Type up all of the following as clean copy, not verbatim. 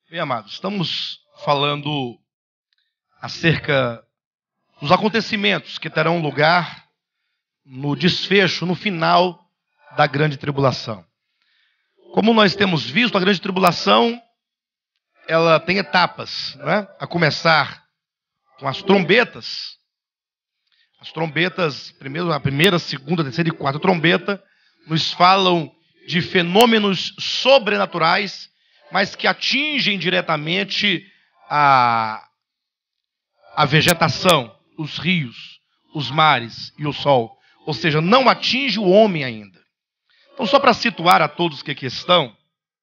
Bem, amados, estamos falando acerca dos acontecimentos que terão lugar no desfecho, no final da grande tribulação. Como nós temos visto, a grande tribulação, ela tem etapas, não é? A começar com as trombetas. As trombetas, primeiro, a primeira, segunda, terceira e quarta trombeta, nos falam de fenômenos sobrenaturais, mas que atingem diretamente a vegetação, os rios, os mares e o sol. Ou seja, não atinge o homem ainda. Então, só para situar a todos que aqui estão,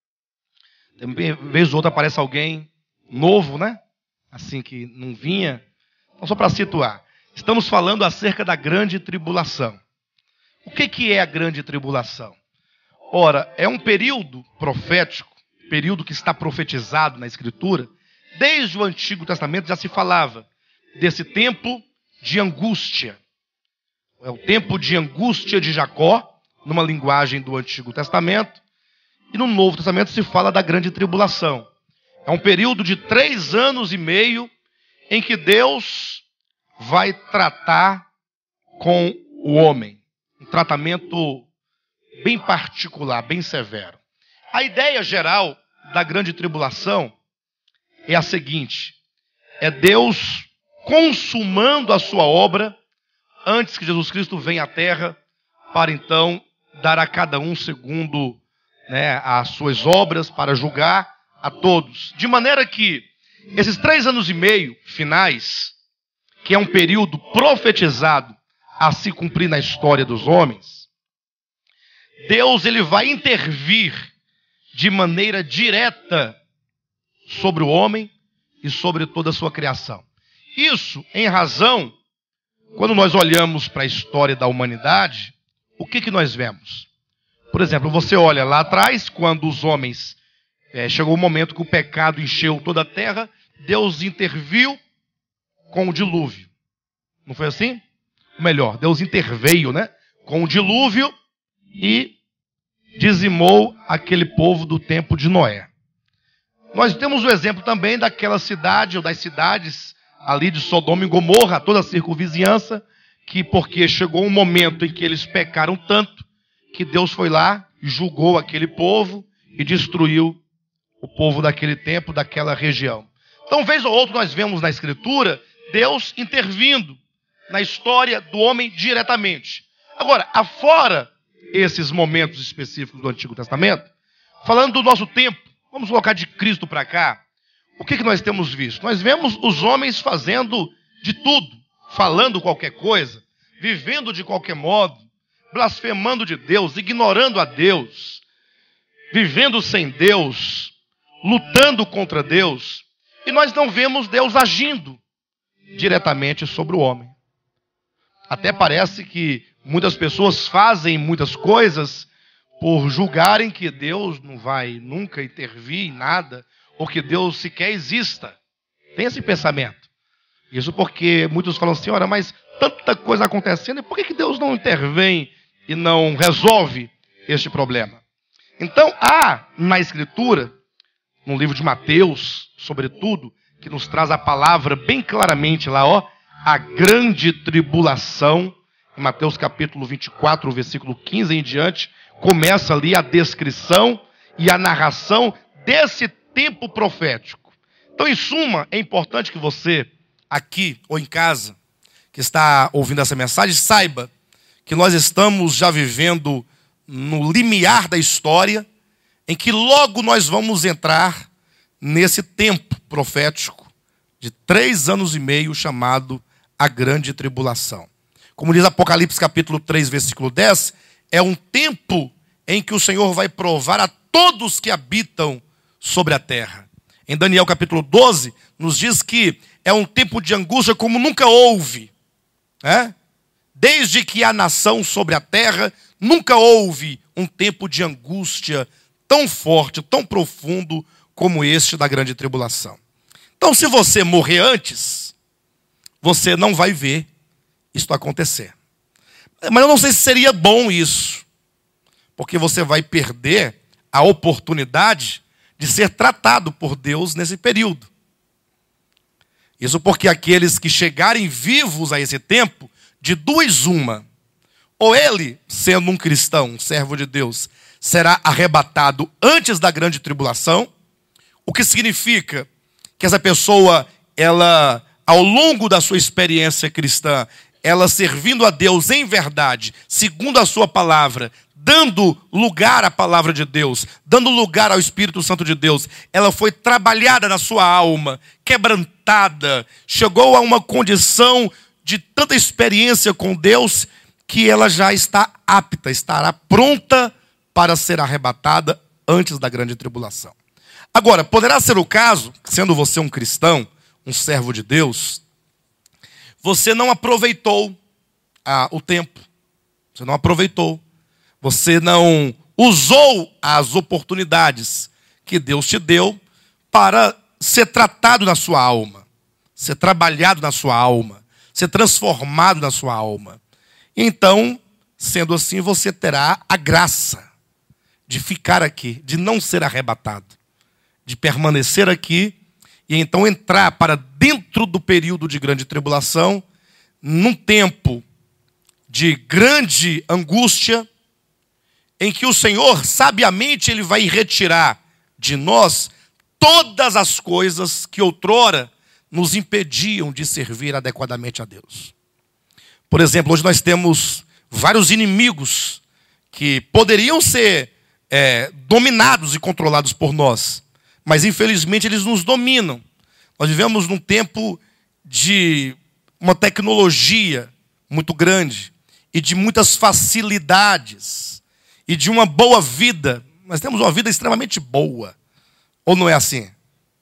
de vez ou outra aparece alguém novo, né? Assim que não vinha. Então, só para situar. Estamos falando acerca da grande tribulação. O que é a grande tribulação? Ora, é um período profético, período que está profetizado na Escritura. Desde o Antigo Testamento já se falava desse tempo de angústia. É o tempo de angústia de Jacó, numa linguagem do Antigo Testamento. E no Novo Testamento se fala da grande tribulação. É um período de 3 anos e meio em que Deus vai tratar com o homem. Um tratamento bem particular, bem severo. A ideia geral da grande tribulação é a seguinte: é Deus consumando a sua obra antes que Jesus Cristo venha à terra para então dar a cada um segundo as suas obras, para julgar a todos. De maneira que esses 3 anos e meio finais, que é um período profetizado a se cumprir na história dos homens, Deus ele vai intervir de maneira direta sobre o homem e sobre toda a sua criação. Isso em razão, quando nós olhamos para a história da humanidade, o que nós vemos? Por exemplo, você olha lá atrás, quando os homens, chegou o momento que o pecado encheu toda a terra, Deus interviu com o dilúvio. Não foi assim? Ou melhor, Deus interveio, com o dilúvio e dizimou aquele povo do tempo de Noé. Nós temos o exemplo também daquela cidade, ou das cidades ali de Sodoma e Gomorra, toda a circunvizinhança, que porque chegou um momento em que eles pecaram tanto, que Deus foi lá, julgou aquele povo e destruiu o povo daquele tempo, daquela região. Então, vez ou outra, nós vemos na Escritura Deus intervindo na história do homem diretamente. Agora, afora esses momentos específicos do Antigo Testamento, falando do nosso tempo, vamos colocar de Cristo para cá, o que nós temos visto? Nós vemos os homens fazendo de tudo, falando qualquer coisa, vivendo de qualquer modo, blasfemando de Deus, ignorando a Deus, vivendo sem Deus, lutando contra Deus, e nós não vemos Deus agindo diretamente sobre o homem. Até parece que muitas pessoas fazem muitas coisas por julgarem que Deus não vai nunca intervir em nada, ou que Deus sequer exista. Tem esse pensamento. Isso porque muitos falam assim, ora, mas tanta coisa acontecendo, e por que Deus não intervém e não resolve este problema? Então, há na Escritura, no livro de Mateus, sobretudo, que nos traz a palavra bem claramente lá, a grande tribulação, em Mateus capítulo 24, versículo 15 em diante, começa ali a descrição e a narração desse tempo profético. Então, em suma, é importante que você, aqui ou em casa, que está ouvindo essa mensagem, saiba que nós estamos já vivendo no limiar da história, em que logo nós vamos entrar nesse tempo profético de 3 anos e meio, chamado a grande tribulação. Como diz Apocalipse capítulo 3, versículo 10, é um tempo em que o Senhor vai provar a todos que habitam sobre a terra. Em Daniel capítulo 12, nos diz que é um tempo de angústia como nunca houve. Desde que há nação sobre a terra, nunca houve um tempo de angústia tão forte, tão profundo como este da grande tribulação. Então, se você morrer antes, você não vai ver isso acontecer. Mas eu não sei se seria bom isso, porque você vai perder a oportunidade de ser tratado por Deus nesse período. Isso porque aqueles que chegarem vivos a esse tempo, de duas uma, ou ele, sendo um cristão, um servo de Deus, será arrebatado antes da grande tribulação, o que significa que essa pessoa, ela, ao longo da sua experiência cristã, ela servindo a Deus em verdade, segundo a sua palavra, dando lugar à palavra de Deus, dando lugar ao Espírito Santo de Deus, ela foi trabalhada na sua alma, quebrantada, chegou a uma condição de tanta experiência com Deus, que ela já está apta, estará pronta para ser arrebatada antes da grande tribulação. Agora, poderá ser o caso, sendo você um cristão, um servo de Deus, você não aproveitou o tempo, você não aproveitou, você não usou as oportunidades que Deus te deu para ser tratado na sua alma, ser trabalhado na sua alma, ser transformado na sua alma. Então, sendo assim, você terá a graça de ficar aqui, de não ser arrebatado, de permanecer aqui e então entrar para dentro do período de grande tribulação, num tempo de grande angústia, em que o Senhor, sabiamente, Ele vai retirar de nós todas as coisas que outrora nos impediam de servir adequadamente a Deus. Por exemplo, hoje nós temos vários inimigos que poderiam ser dominados e controlados por nós, mas infelizmente eles nos dominam. Nós vivemos num tempo de uma tecnologia muito grande e de muitas facilidades e de uma boa vida. Nós temos uma vida extremamente boa, ou não é assim?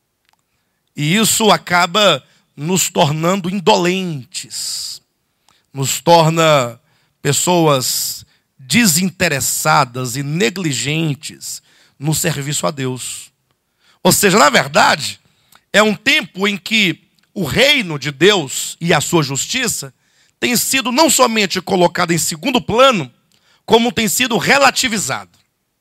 E isso acaba nos tornando indolentes, nos torna pessoas desinteressadas e negligentes no serviço a Deus. Ou seja, na verdade, é um tempo em que o reino de Deus e a sua justiça tem sido não somente colocado em segundo plano, como tem sido relativizado.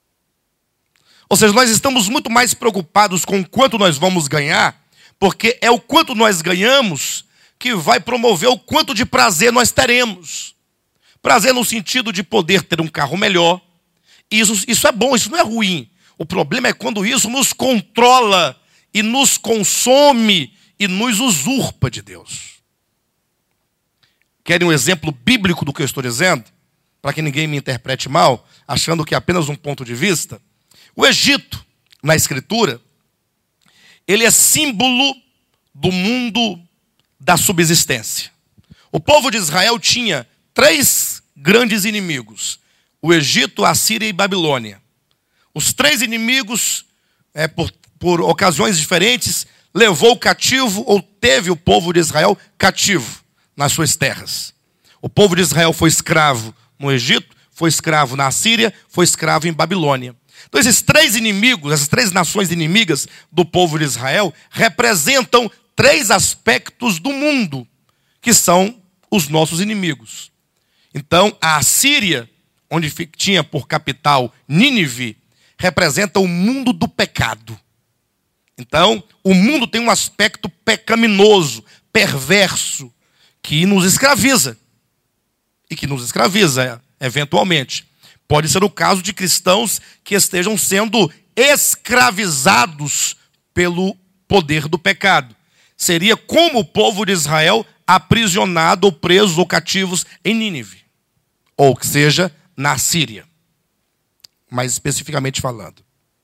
Ou seja, nós estamos muito mais preocupados com o quanto nós vamos ganhar, porque é o quanto nós ganhamos que vai promover o quanto de prazer nós teremos. Prazer no sentido de poder ter um carro melhor. Isso é bom, isso não é ruim. O problema é quando isso nos controla e nos consome e nos usurpa de Deus. Querem um exemplo bíblico do que eu estou dizendo? Para que ninguém me interprete mal, achando que é apenas um ponto de vista. O Egito, na Escritura, ele é símbolo do mundo da subsistência. O povo de Israel tinha 3 grandes inimigos: o Egito, a Síria e a Babilônia. Os 3 inimigos, por ocasiões diferentes, levou cativo ou teve o povo de Israel cativo nas suas terras. O povo de Israel foi escravo no Egito, foi escravo na Síria, foi escravo em Babilônia. Então esses 3 inimigos, essas 3 nações inimigas do povo de Israel, representam 3 aspectos do mundo, que são os nossos inimigos. Então a Assíria, onde tinha por capital Nínive, representa o mundo do pecado. Então, o mundo tem um aspecto pecaminoso, perverso, que nos escraviza. E que nos escraviza, eventualmente. Pode ser o caso de cristãos que estejam sendo escravizados pelo poder do pecado. Seria como o povo de Israel aprisionado ou presos ou cativos em Nínive. Ou que seja, na Síria. Mais especificamente falando.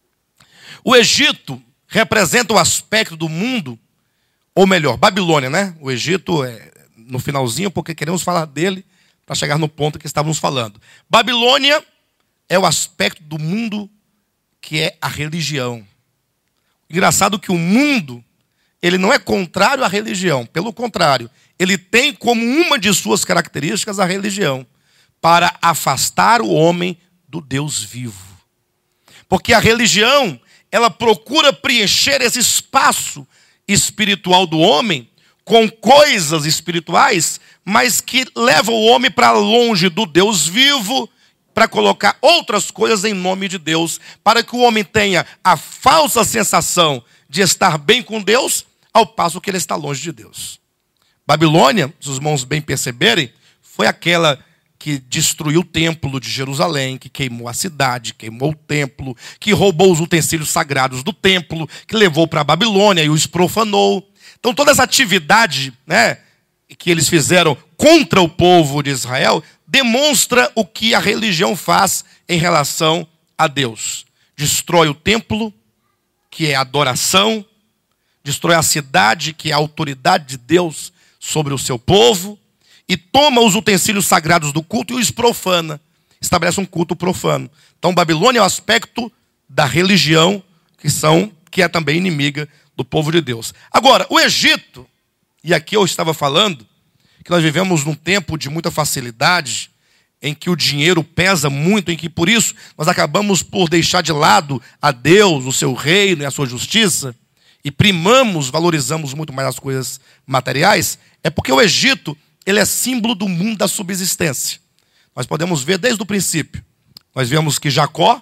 O Egito representa o aspecto do mundo, ou melhor, Babilônia, né? O Egito é no finalzinho, porque queremos falar dele para chegar no ponto que estávamos falando. Babilônia é o aspecto do mundo que é a religião. Engraçado que o mundo, ele não é contrário à religião. Pelo contrário, ele tem como uma de suas características a religião, para afastar o homem do Deus vivo. Porque a religião, ela procura preencher esse espaço espiritual do homem com coisas espirituais, mas que levam o homem para longe do Deus vivo para colocar outras coisas em nome de Deus, para que o homem tenha a falsa sensação de estar bem com Deus, ao passo que ele está longe de Deus. Babilônia, se os irmãos bem perceberem, foi aquela que destruiu o templo de Jerusalém, que queimou a cidade, queimou o templo, que roubou os utensílios sagrados do templo, que levou para a Babilônia e os profanou. Então toda essa atividade, né, que eles fizeram contra o povo de Israel, demonstra o que a religião faz em relação a Deus. Destrói o templo, que é a adoração, destrói a cidade, que é a autoridade de Deus sobre o seu povo, e toma os utensílios sagrados do culto e os profana. Estabelece um culto profano. Então, Babilônia é o aspecto da religião que é também inimiga do povo de Deus. Agora, o Egito, e aqui eu estava falando, que nós vivemos num tempo de muita facilidade, em que o dinheiro pesa muito, em que por isso nós acabamos por deixar de lado a Deus, o seu reino e a sua justiça, e valorizamos muito mais as coisas materiais, é porque o Egito, ele é símbolo do mundo da subsistência. Nós podemos ver desde o princípio. Nós vemos que Jacó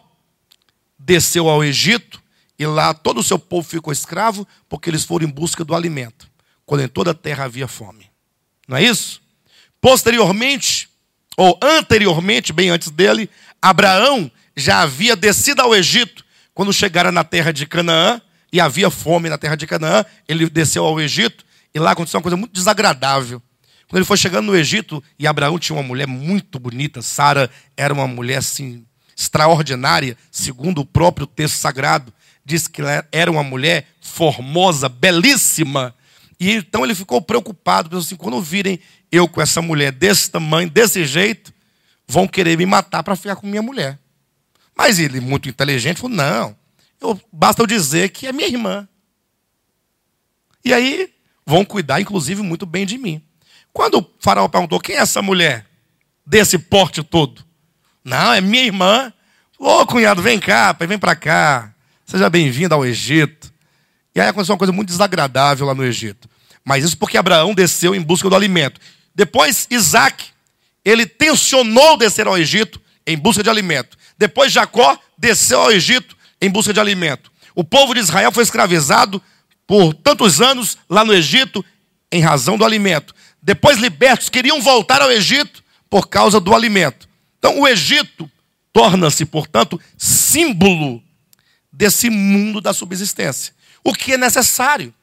desceu ao Egito e lá todo o seu povo ficou escravo porque eles foram em busca do alimento, quando em toda a terra havia fome. Não é isso? Posteriormente, ou anteriormente, bem antes dele, Abraão já havia descido ao Egito quando chegaram na terra de Canaã e havia fome na terra de Canaã. Ele desceu ao Egito e lá aconteceu uma coisa muito desagradável. Quando ele foi chegando no Egito, e Abraão tinha uma mulher muito bonita, Sara era uma mulher assim, extraordinária, segundo o próprio texto sagrado, diz que ela era uma mulher formosa, belíssima. E então ele ficou preocupado, pensou assim, quando virem eu com essa mulher desse tamanho, desse jeito, vão querer me matar para ficar com minha mulher. Mas ele, muito inteligente, falou, não, basta eu dizer que é minha irmã. E aí vão cuidar, inclusive, muito bem de mim. Quando o faraó perguntou, quem é essa mulher desse porte todo? Não, é minha irmã. Ô, cunhado, vem cá, pai, vem para cá. Seja bem-vindo ao Egito. E aí aconteceu uma coisa muito desagradável lá no Egito. Mas isso porque Abraão desceu em busca do alimento. Depois, Isaac, ele tensionou descer ao Egito em busca de alimento. Depois, Jacó desceu ao Egito em busca de alimento. O povo de Israel foi escravizado por tantos anos lá no Egito em razão do alimento. Depois, libertos, queriam voltar ao Egito por causa do alimento. Então, o Egito torna-se, portanto, símbolo desse mundo da subsistência. O que é necessário?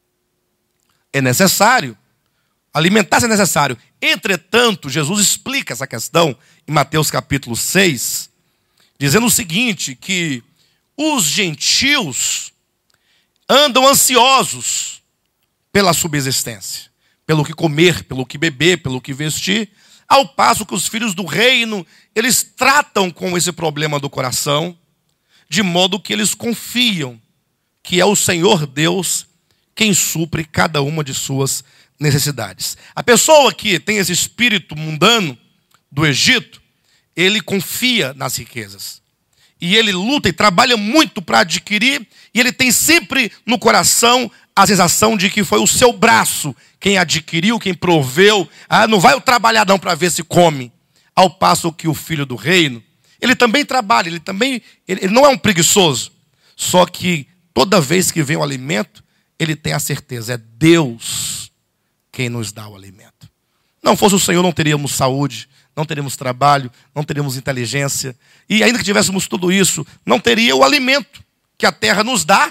É necessário. Alimentar-se é necessário. Entretanto, Jesus explica essa questão em Mateus capítulo 6, dizendo o seguinte, que os gentios andam ansiosos pela subsistência, pelo que comer, pelo que beber, pelo que vestir, ao passo que os filhos do reino, eles tratam com esse problema do coração, de modo que eles confiam que é o Senhor Deus quem supre cada uma de suas necessidades. A pessoa que tem esse espírito mundano do Egito, ele confia nas riquezas. E ele luta e trabalha muito para adquirir, e ele tem sempre no coração a sensação de que foi o seu braço quem adquiriu, quem proveu. Não vai o trabalhadão para ver se come. Ao passo que o filho do reino, ele também trabalha, ele não é um preguiçoso. Só que toda vez que vem o alimento, ele tem a certeza, é Deus quem nos dá o alimento. Não fosse o Senhor, não teríamos saúde, não teríamos trabalho, não teríamos inteligência. E ainda que tivéssemos tudo isso, não teria o alimento que a terra nos dá.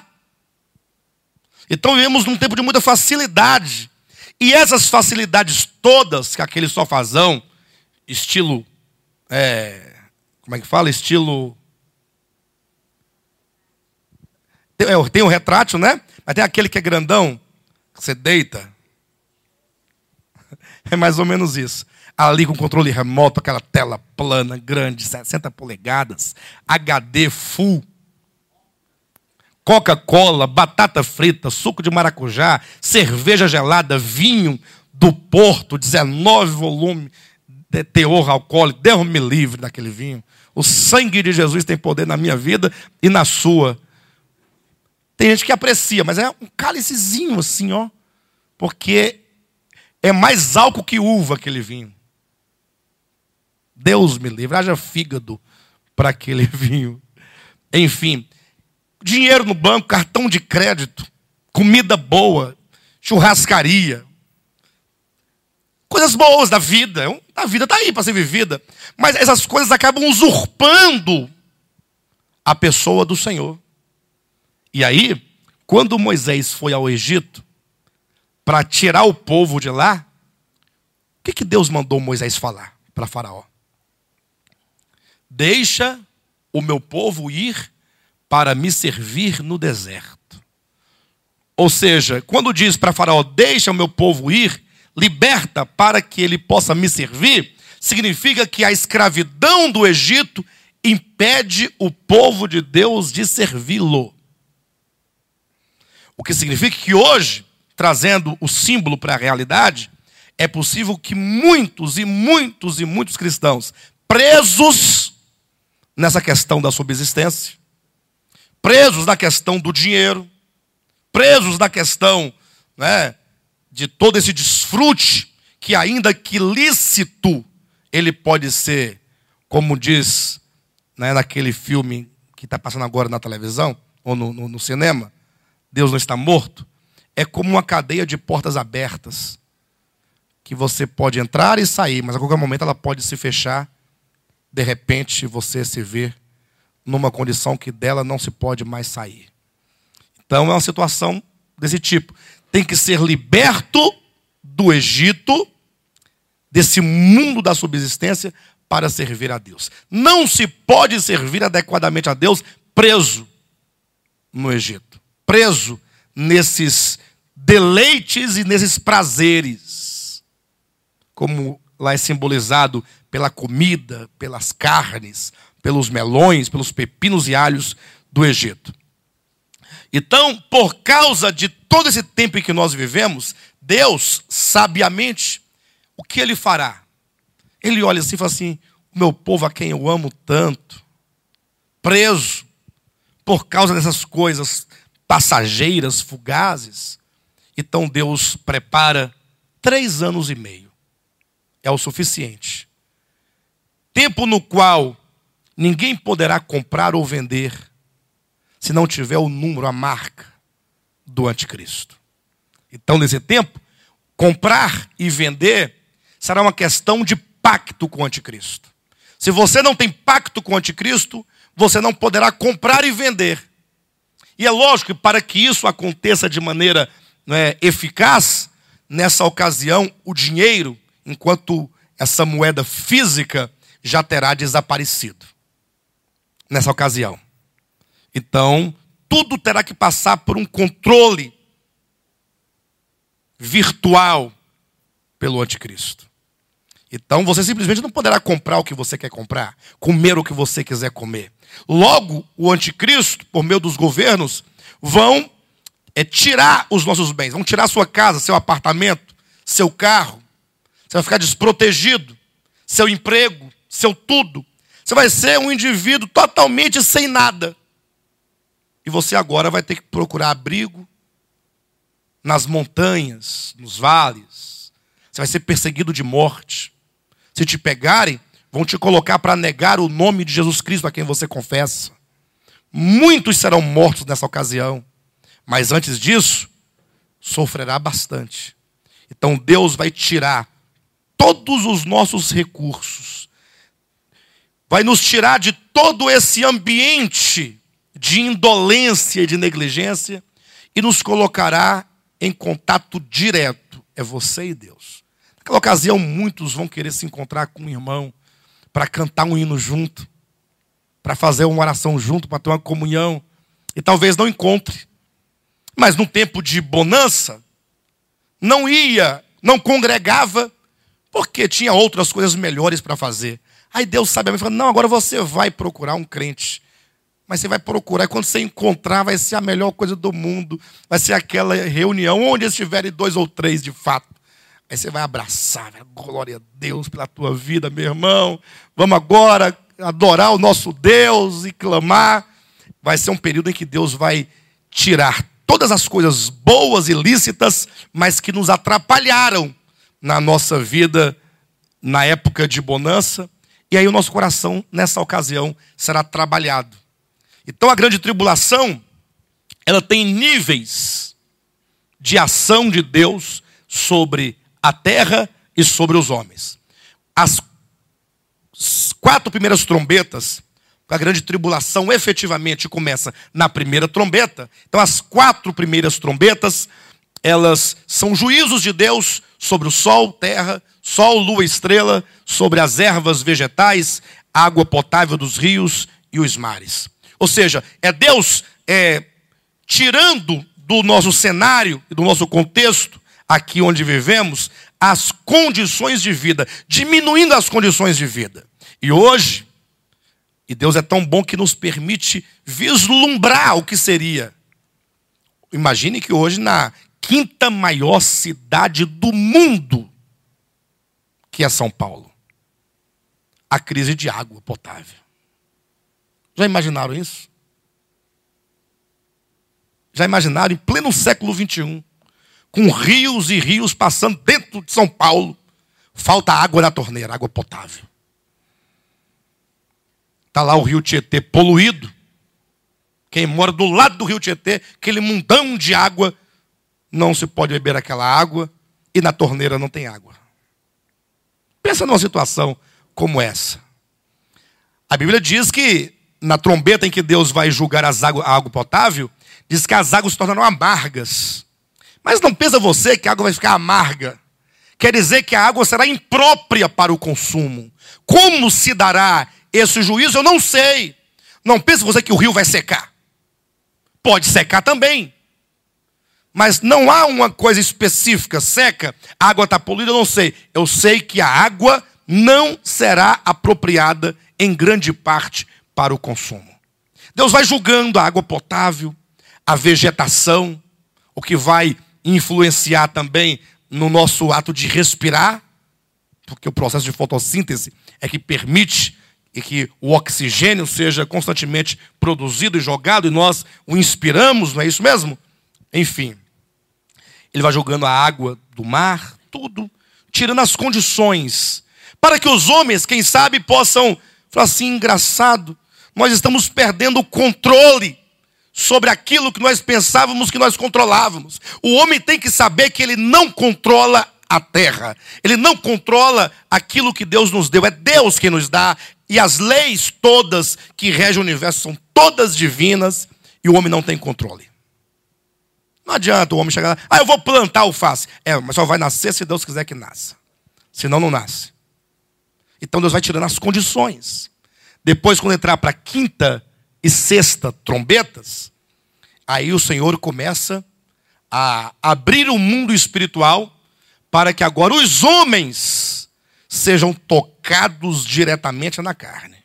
Então vivemos num tempo de muita facilidade. E essas facilidades todas, que aquele sofazão, estilo, como é que fala? Estilo... Tem o retrátil, né? Mas tem aquele que é grandão, que você deita. É mais ou menos isso. Ali com controle remoto, aquela tela plana, grande, 60 polegadas, HD full. Coca-Cola, batata frita, suco de maracujá, cerveja gelada, vinho do Porto, 19 volumes de teor alcoólico. Deus me livre daquele vinho. O sangue de Jesus tem poder na minha vida e na sua. Tem gente que aprecia, mas é um cálicezinho assim, ó. Porque é mais álcool que uva aquele vinho. Deus me livre, haja fígado para aquele vinho. Enfim, dinheiro no banco, cartão de crédito, comida boa, churrascaria. Coisas boas da vida. A vida está aí para ser vivida. Mas essas coisas acabam usurpando a pessoa do Senhor. E aí, quando Moisés foi ao Egito para tirar o povo de lá, o que Deus mandou Moisés falar para Faraó? Deixa o meu povo ir para me servir no deserto. Ou seja, quando diz para Faraó, deixa o meu povo ir, liberta para que ele possa me servir, significa que a escravidão do Egito impede o povo de Deus de servi-lo. O que significa que hoje, trazendo o símbolo para a realidade, é possível que muitos cristãos presos nessa questão da subsistência, presos na questão do dinheiro, presos na questão, né, de todo esse desfrute, que ainda que lícito, ele pode ser, como diz, né, naquele filme que está passando agora na televisão, ou no cinema, Deus não está morto, é como uma cadeia de portas abertas, que você pode entrar e sair, mas a qualquer momento ela pode se fechar, de repente você se vê numa condição que dela não se pode mais sair. Então é uma situação desse tipo. Tem que ser liberto do Egito, desse mundo da subsistência, para servir a Deus. Não se pode servir adequadamente a Deus preso no Egito, preso nesses deleites e nesses prazeres, como lá é simbolizado pela comida, pelas carnes, pelos melões, pelos pepinos e alhos do Egito. Então, por causa de todo esse tempo em que nós vivemos, Deus, sabiamente, o que Ele fará? Ele olha assim e fala assim, o meu povo a quem eu amo tanto, preso, por causa dessas coisas passageiras, fugazes. Então Deus prepara 3 anos e meio. É o suficiente. Tempo no qual ninguém poderá comprar ou vender se não tiver o número, a marca do anticristo. Então, nesse tempo, comprar e vender será uma questão de pacto com o anticristo. Se você não tem pacto com o anticristo, você não poderá comprar e vender. E é lógico que para que isso aconteça de maneira, né, eficaz, nessa ocasião, o dinheiro, enquanto essa moeda física já terá desaparecido. Nessa ocasião. Então, tudo terá que passar por um controle virtual pelo anticristo. Então, você simplesmente não poderá comprar o que você quer comprar, comer o que você quiser comer. Logo, o anticristo, por meio dos governos, vão tirar os nossos bens, vão tirar sua casa, seu apartamento, seu carro. Você vai ficar desprotegido, seu emprego, seu tudo. Você vai ser um indivíduo totalmente sem nada. E você agora vai ter que procurar abrigo nas montanhas, nos vales. Você vai ser perseguido de morte. Se te pegarem, vão te colocar para negar o nome de Jesus Cristo a quem você confessa. Muitos serão mortos nessa ocasião. Mas antes disso, sofrerá bastante. Então Deus vai tirar todos os nossos recursos. Vai nos tirar de todo esse ambiente de indolência e de negligência e nos colocará em contato direto. É você e Deus. Naquela ocasião, muitos vão querer se encontrar com um irmão para cantar um hino junto, para fazer uma oração junto, para ter uma comunhão. E talvez não encontre. Mas no tempo de bonança, não ia, não congregava, porque tinha outras coisas melhores para fazer. Aí Deus sabe, fala, não, agora você vai procurar um crente. Mas você vai procurar, e quando você encontrar, vai ser a melhor coisa do mundo. Vai ser aquela reunião onde estiverem 2 ou 3 de fato. Aí você vai abraçar, glória a Deus pela tua vida, meu irmão. Vamos agora adorar o nosso Deus e clamar. Vai ser um período em que Deus vai tirar todas as coisas boas e lícitas, mas que nos atrapalharam na nossa vida na época de bonança. E aí o nosso coração, nessa ocasião, será trabalhado. Então a grande tribulação, ela tem níveis de ação de Deus sobre a terra e sobre os homens. As 4 primeiras trombetas, a grande tribulação efetivamente começa na primeira trombeta. Então as 4 primeiras trombetas, elas são juízos de Deus sobre o sol, terra, sol, lua, estrela, sobre as ervas vegetais, água potável dos rios e os mares. Ou seja, é Deus tirando do nosso cenário e do nosso contexto, aqui onde vivemos, as condições de vida, diminuindo as condições de vida. E hoje, e Deus é tão bom que nos permite vislumbrar o que seria. Imagine que hoje, na 5ª maior cidade do mundo, que é São Paulo, a crise de água potável. Já imaginaram isso? Já imaginaram em pleno século XXI, com rios e rios passando dentro de São Paulo, falta água na torneira, água potável. Está lá o rio Tietê poluído. Quem mora do lado do rio Tietê, aquele mundão de água, não se pode beber aquela água e na torneira não tem água. Pensa numa situação como essa. A Bíblia diz que na trombeta em que Deus vai julgar a água potável, diz que as águas se tornarão amargas. Mas não pensa você que a água vai ficar amarga. Quer dizer que a água será imprópria para o consumo. Como se dará esse juízo, eu não sei. Não pense você que o rio vai secar. Pode secar também. Mas não há uma coisa específica, seca, a água está poluída, eu não sei. Eu sei que a água não será apropriada em grande parte para o consumo. Deus vai julgando a água potável, a vegetação, o que vai influenciar também no nosso ato de respirar, porque o processo de fotossíntese é que permite e que o oxigênio seja constantemente produzido e jogado, e nós o inspiramos, não é isso mesmo? Enfim, ele vai jogando a água do mar, tudo, tirando as condições, para que os homens, quem sabe, possam falar assim, engraçado, nós estamos perdendo o controle sobre aquilo que nós pensávamos que nós controlávamos. O homem tem que saber que ele não controla a terra, ele não controla aquilo que Deus nos deu, é Deus quem nos dá, e as leis todas que regem o universo são todas divinas, e o homem não tem controle. Não adianta o homem chegar lá, eu vou plantar alface. Mas só vai nascer se Deus quiser que nasça. Senão não nasce. Então Deus vai tirando as condições. Depois, quando entrar para a 5ª e 6ª trombetas, aí o Senhor começa a abrir o mundo espiritual para que agora os homens sejam tocados diretamente na carne.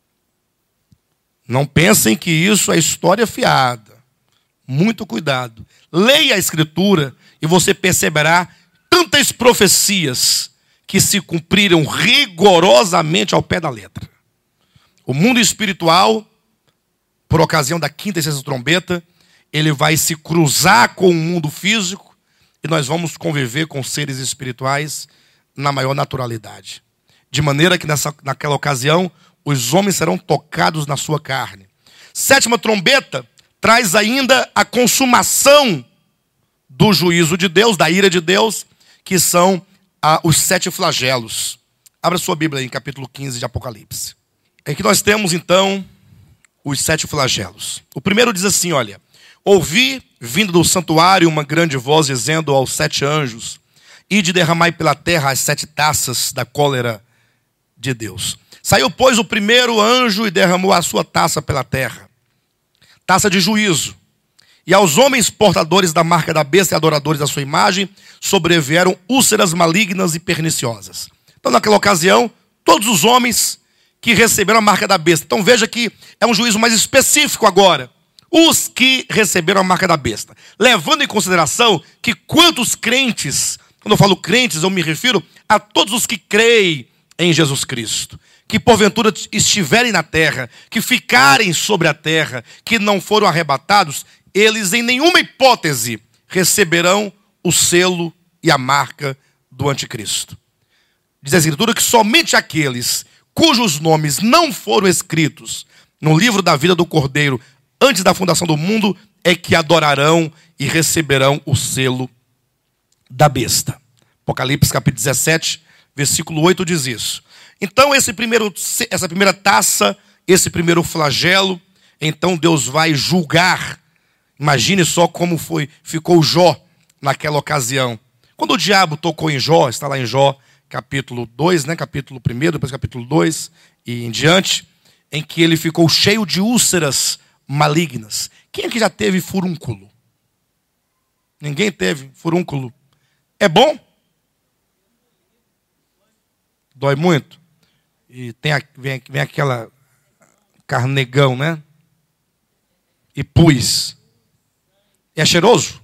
Não pensem que isso é história fiada. Muito cuidado. Leia a Escritura e você perceberá tantas profecias que se cumpriram rigorosamente ao pé da letra. O mundo espiritual, por ocasião da 5ª e 6ª trombeta, ele vai se cruzar com o mundo físico e nós vamos conviver com seres espirituais na maior naturalidade. De maneira que naquela ocasião, os homens serão tocados na sua carne. 7ª trombeta traz ainda a consumação do juízo de Deus, da ira de Deus, que são os 7 flagelos. Abra sua Bíblia aí em capítulo 15 de Apocalipse. Aqui nós temos então os 7 flagelos. O primeiro diz assim, olha: ouvi, vindo do santuário, uma grande voz dizendo aos 7 anjos: ide derramai pela terra as 7 taças da cólera de Deus. Saiu, pois, o primeiro anjo e derramou a sua taça pela terra, taça de juízo. E aos homens portadores da marca da besta e adoradores da sua imagem sobrevieram úlceras malignas e perniciosas. Então, naquela ocasião, todos os homens que receberam a marca da besta. Então veja que é um juízo mais específico agora. Os que receberam a marca da besta. Levando em consideração que quantos crentes, quando eu falo crentes, eu me refiro a todos os que creem em Jesus Cristo, que porventura estiverem na terra, que ficarem sobre a terra, que não foram arrebatados, eles em nenhuma hipótese receberão o selo e a marca do anticristo. Diz a Escritura que somente aqueles cujos nomes não foram escritos no livro da vida do Cordeiro antes da fundação do mundo, é que adorarão e receberão o selo da besta. Apocalipse capítulo 17, versículo 8 diz isso. Então essa primeira taça, esse primeiro flagelo, então Deus vai julgar. Imagine só como ficou Jó naquela ocasião. Quando o diabo tocou em Jó, está lá em Jó capítulo 2, capítulo 1, depois capítulo 2 e em diante, em que ele ficou cheio de úlceras malignas. Quem aqui já teve furúnculo? Ninguém teve furúnculo. É bom? Dói muito? E vem aquela carnegão, né? E pus. É cheiroso?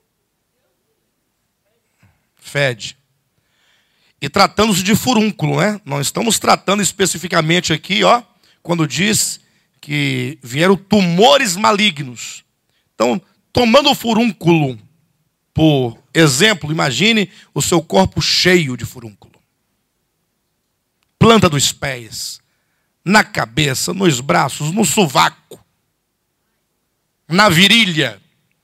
Fede. E tratando-se de furúnculo, né? Não estamos tratando especificamente aqui, quando diz que vieram tumores malignos. Então, tomando o furúnculo por exemplo, imagine o seu corpo cheio de furúnculo. Planta dos pés, na cabeça, nos braços, no sovaco, na virilha.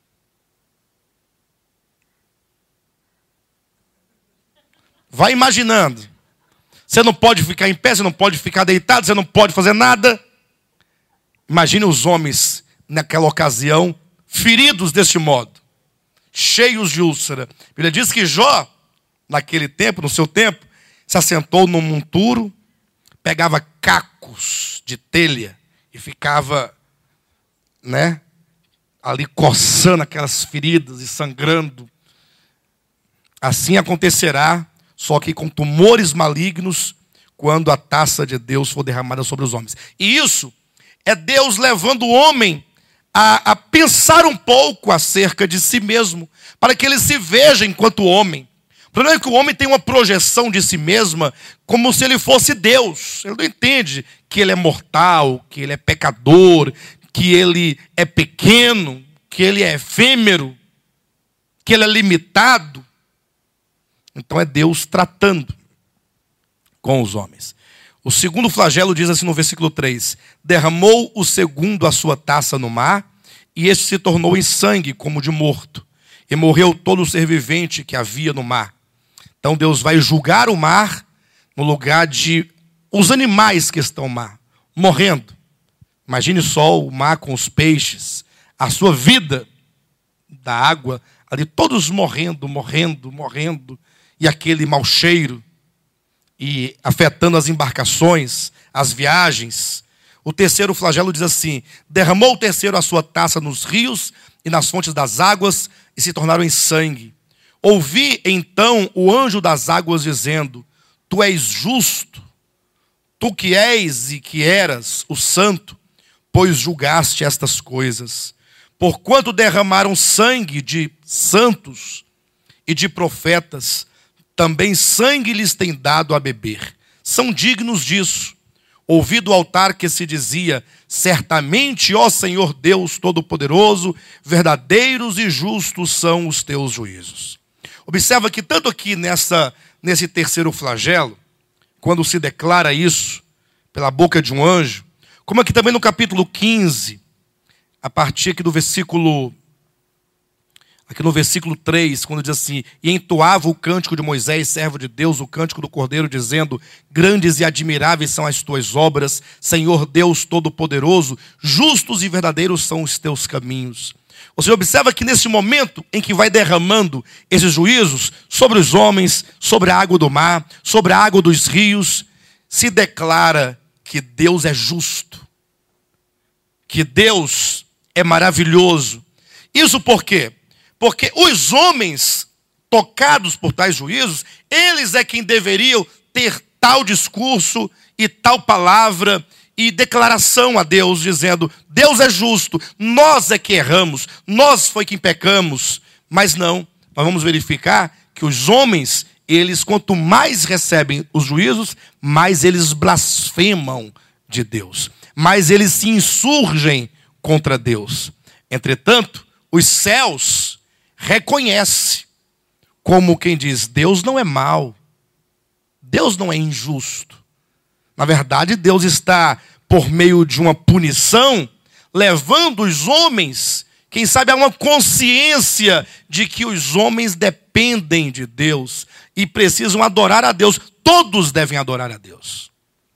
Vai imaginando. Você não pode ficar em pé, você não pode ficar deitado, você não pode fazer nada. Imagine os homens, naquela ocasião, feridos deste modo, cheios de úlcera. A Bíblia diz que Jó, naquele tempo, no seu tempo, se assentou num monturo, pegava cacos de telha e ficava, ali coçando aquelas feridas e sangrando. Assim acontecerá, só que com tumores malignos, quando a taça de Deus for derramada sobre os homens. E isso é Deus levando o homem a pensar um pouco acerca de si mesmo, para que ele se veja enquanto homem. O problema é que o homem tem uma projeção de si mesma como se ele fosse Deus. Ele não entende que ele é mortal, que ele é pecador, que ele é pequeno, que ele é efêmero, que ele é limitado. Então é Deus tratando com os homens. O segundo flagelo diz assim no versículo 3: derramou o segundo a sua taça no mar, e este se tornou em sangue como de morto, e morreu todo o ser vivente que havia no mar. Então Deus vai julgar o mar no lugar de os animais que estão no mar, morrendo. Imagine só o mar com os peixes, a sua vida da água, ali todos morrendo, e aquele mau cheiro, e afetando as embarcações, as viagens. O terceiro flagelo diz assim: derramou o terceiro a sua taça nos rios e nas fontes das águas, e se tornaram em sangue. Ouvi então o anjo das águas dizendo: tu és justo, tu que és e que eras o santo, pois julgaste estas coisas. Porquanto derramaram sangue de santos e de profetas, também sangue lhes tem dado a beber. São dignos disso. Ouvi do altar que se dizia: certamente, ó Senhor Deus Todo-Poderoso, verdadeiros e justos são os teus juízos. Observa que tanto aqui nesse terceiro flagelo, quando se declara isso pela boca de um anjo, como aqui também no capítulo 15, a partir aqui do versículo... Aqui no versículo 3, quando diz assim: e entoava o cântico de Moisés, servo de Deus, o cântico do Cordeiro, dizendo: grandes e admiráveis são as tuas obras, Senhor Deus Todo-Poderoso, justos e verdadeiros são os teus caminhos. Você observa que nesse momento em que vai derramando esses juízos sobre os homens, sobre a água do mar, sobre a água dos rios, se declara que Deus é justo, que Deus é maravilhoso. Isso por quê? Porque os homens tocados por tais juízos, eles é quem deveriam ter tal discurso e tal palavra e declaração a Deus, dizendo: Deus é justo, nós é que erramos, nós foi quem pecamos. Mas não, nós vamos verificar que os homens, eles quanto mais recebem os juízos, mais eles blasfemam de Deus, mais eles se insurgem contra Deus. Entretanto, os céus reconhece, como quem diz: Deus não é mau, Deus não é injusto, Na verdade, Deus está, por meio de uma punição, levando os homens, quem sabe, a uma consciência de que os homens dependem de Deus e precisam adorar a Deus. Todos devem adorar a Deus.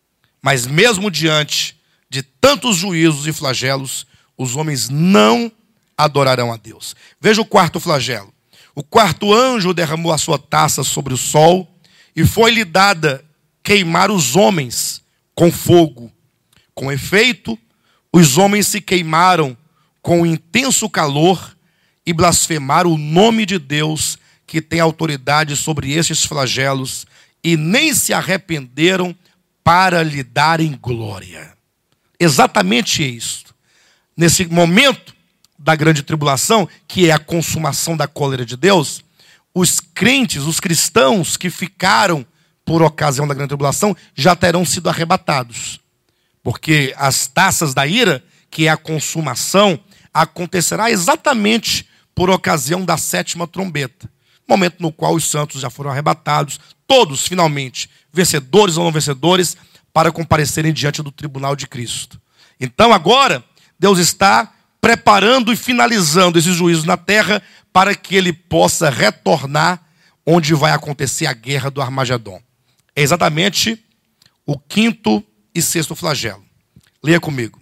Mas mesmo diante de tantos juízos e flagelos, os homens não adorarão a Deus. Veja o quarto flagelo. O quarto anjo derramou a sua taça sobre o sol e foi-lhe dada queimar os homens com fogo. Com efeito, os homens se queimaram com intenso calor e blasfemaram o nome de Deus, que tem autoridade sobre estes flagelos, e nem se arrependeram para lhe darem glória. Exatamente isso. Nesse momento da grande tribulação, que é a consumação da cólera de Deus, os crentes, os cristãos que ficaram por ocasião da grande tribulação, já terão sido arrebatados. Porque as taças da ira, que é a consumação, acontecerá exatamente por ocasião da sétima trombeta. Momento no qual os santos já foram arrebatados, todos, finalmente, vencedores ou não vencedores, para comparecerem diante do tribunal de Cristo. Então, agora, Deus está preparando e finalizando esses juízos na terra para que ele possa retornar onde vai acontecer a guerra do Armagedon. É exatamente o quinto e sexto flagelo. Leia comigo.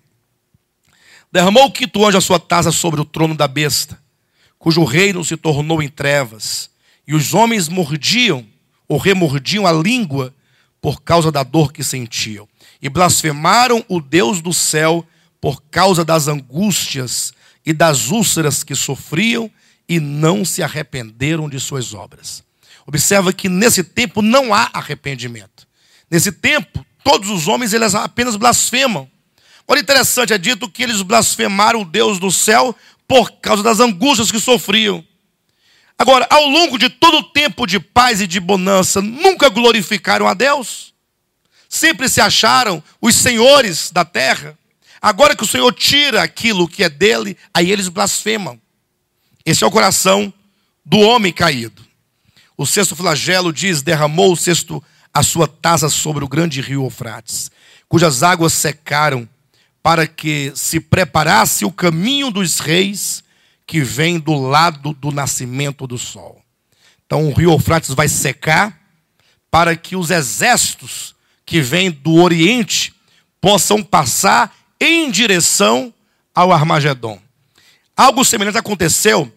Derramou o quinto anjo a sua taça sobre o trono da besta, cujo reino se tornou em trevas, e os homens mordiam ou remordiam a língua por causa da dor que sentiam, e blasfemaram o Deus do céu por causa das angústias e das úlceras que sofriam, e não se arrependeram de suas obras. Observa que nesse tempo não há arrependimento. Nesse tempo, todos os homens eles apenas blasfemam. Olha, interessante, é dito que eles blasfemaram o Deus do céu por causa das angústias que sofriam. Agora, ao longo de todo o tempo de paz e de bonança, nunca glorificaram a Deus. Sempre se acharam os senhores da terra. Agora que o Senhor tira aquilo que é dele, aí eles blasfemam. Esse é o coração do homem caído. O sexto flagelo diz: derramou o sexto a sua taça sobre o grande rio Eufrates, cujas águas secaram, para que se preparasse o caminho dos reis que vem do lado do nascimento do sol. Então o rio Eufrates vai secar para que os exércitos que vêm do Oriente possam passar em direção ao Armagedon. Algo semelhante aconteceu,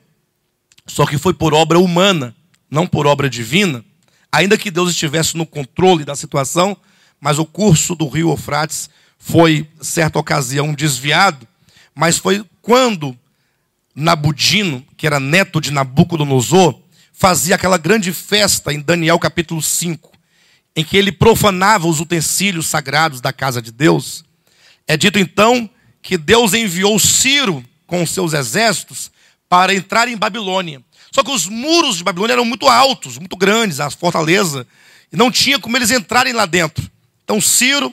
só que foi por obra humana, não por obra divina, ainda que Deus estivesse no controle da situação, mas o curso do rio Eufrates foi, certa ocasião, desviado, mas foi quando Nabudino, que era neto de Nabucodonosor, fazia aquela grande festa em Daniel capítulo 5, em que ele profanava os utensílios sagrados da casa de Deus. É dito então que Deus enviou Ciro com os seus exércitos para entrar em Babilônia. Só que os muros de Babilônia eram muito altos, muito grandes, a fortaleza, e não tinha como eles entrarem lá dentro. Então Ciro,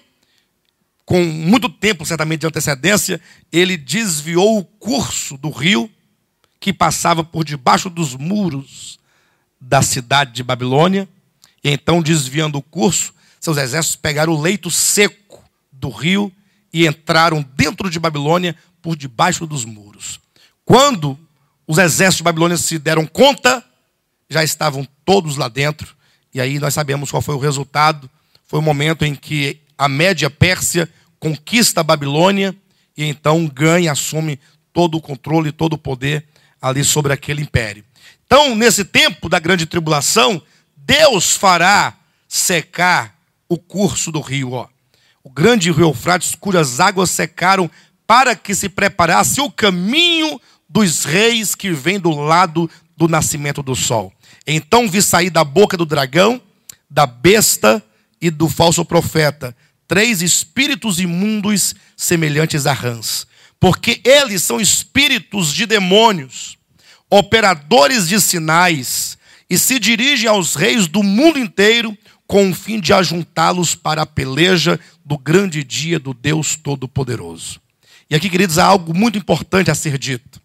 com muito tempo certamente de antecedência, ele desviou o curso do rio que passava por debaixo dos muros da cidade de Babilônia. E então, desviando o curso, seus exércitos pegaram o leito seco do rio e entraram dentro de Babilônia por debaixo dos muros. Quando os exércitos de Babilônia se deram conta, já estavam todos lá dentro. E aí nós sabemos qual foi o resultado. Foi o momento em que a Média Pérsia conquista a Babilônia e então ganha, assume todo o controle, todo o poder ali sobre aquele império. Então, nesse tempo da grande tribulação, Deus fará secar o curso do rio. O grande rio Eufrates, cujas águas secaram para que se preparasse o caminho dos reis que vem do lado do nascimento do sol. Então vi sair da boca do dragão, da besta e do falso profeta 3 espíritos imundos semelhantes a rãs. Porque eles são espíritos de demônios, operadores de sinais, e se dirigem aos reis do mundo inteiro com o fim de ajuntá-los para a peleja do grande dia do Deus Todo-Poderoso. E aqui, queridos, há algo muito importante a ser dito.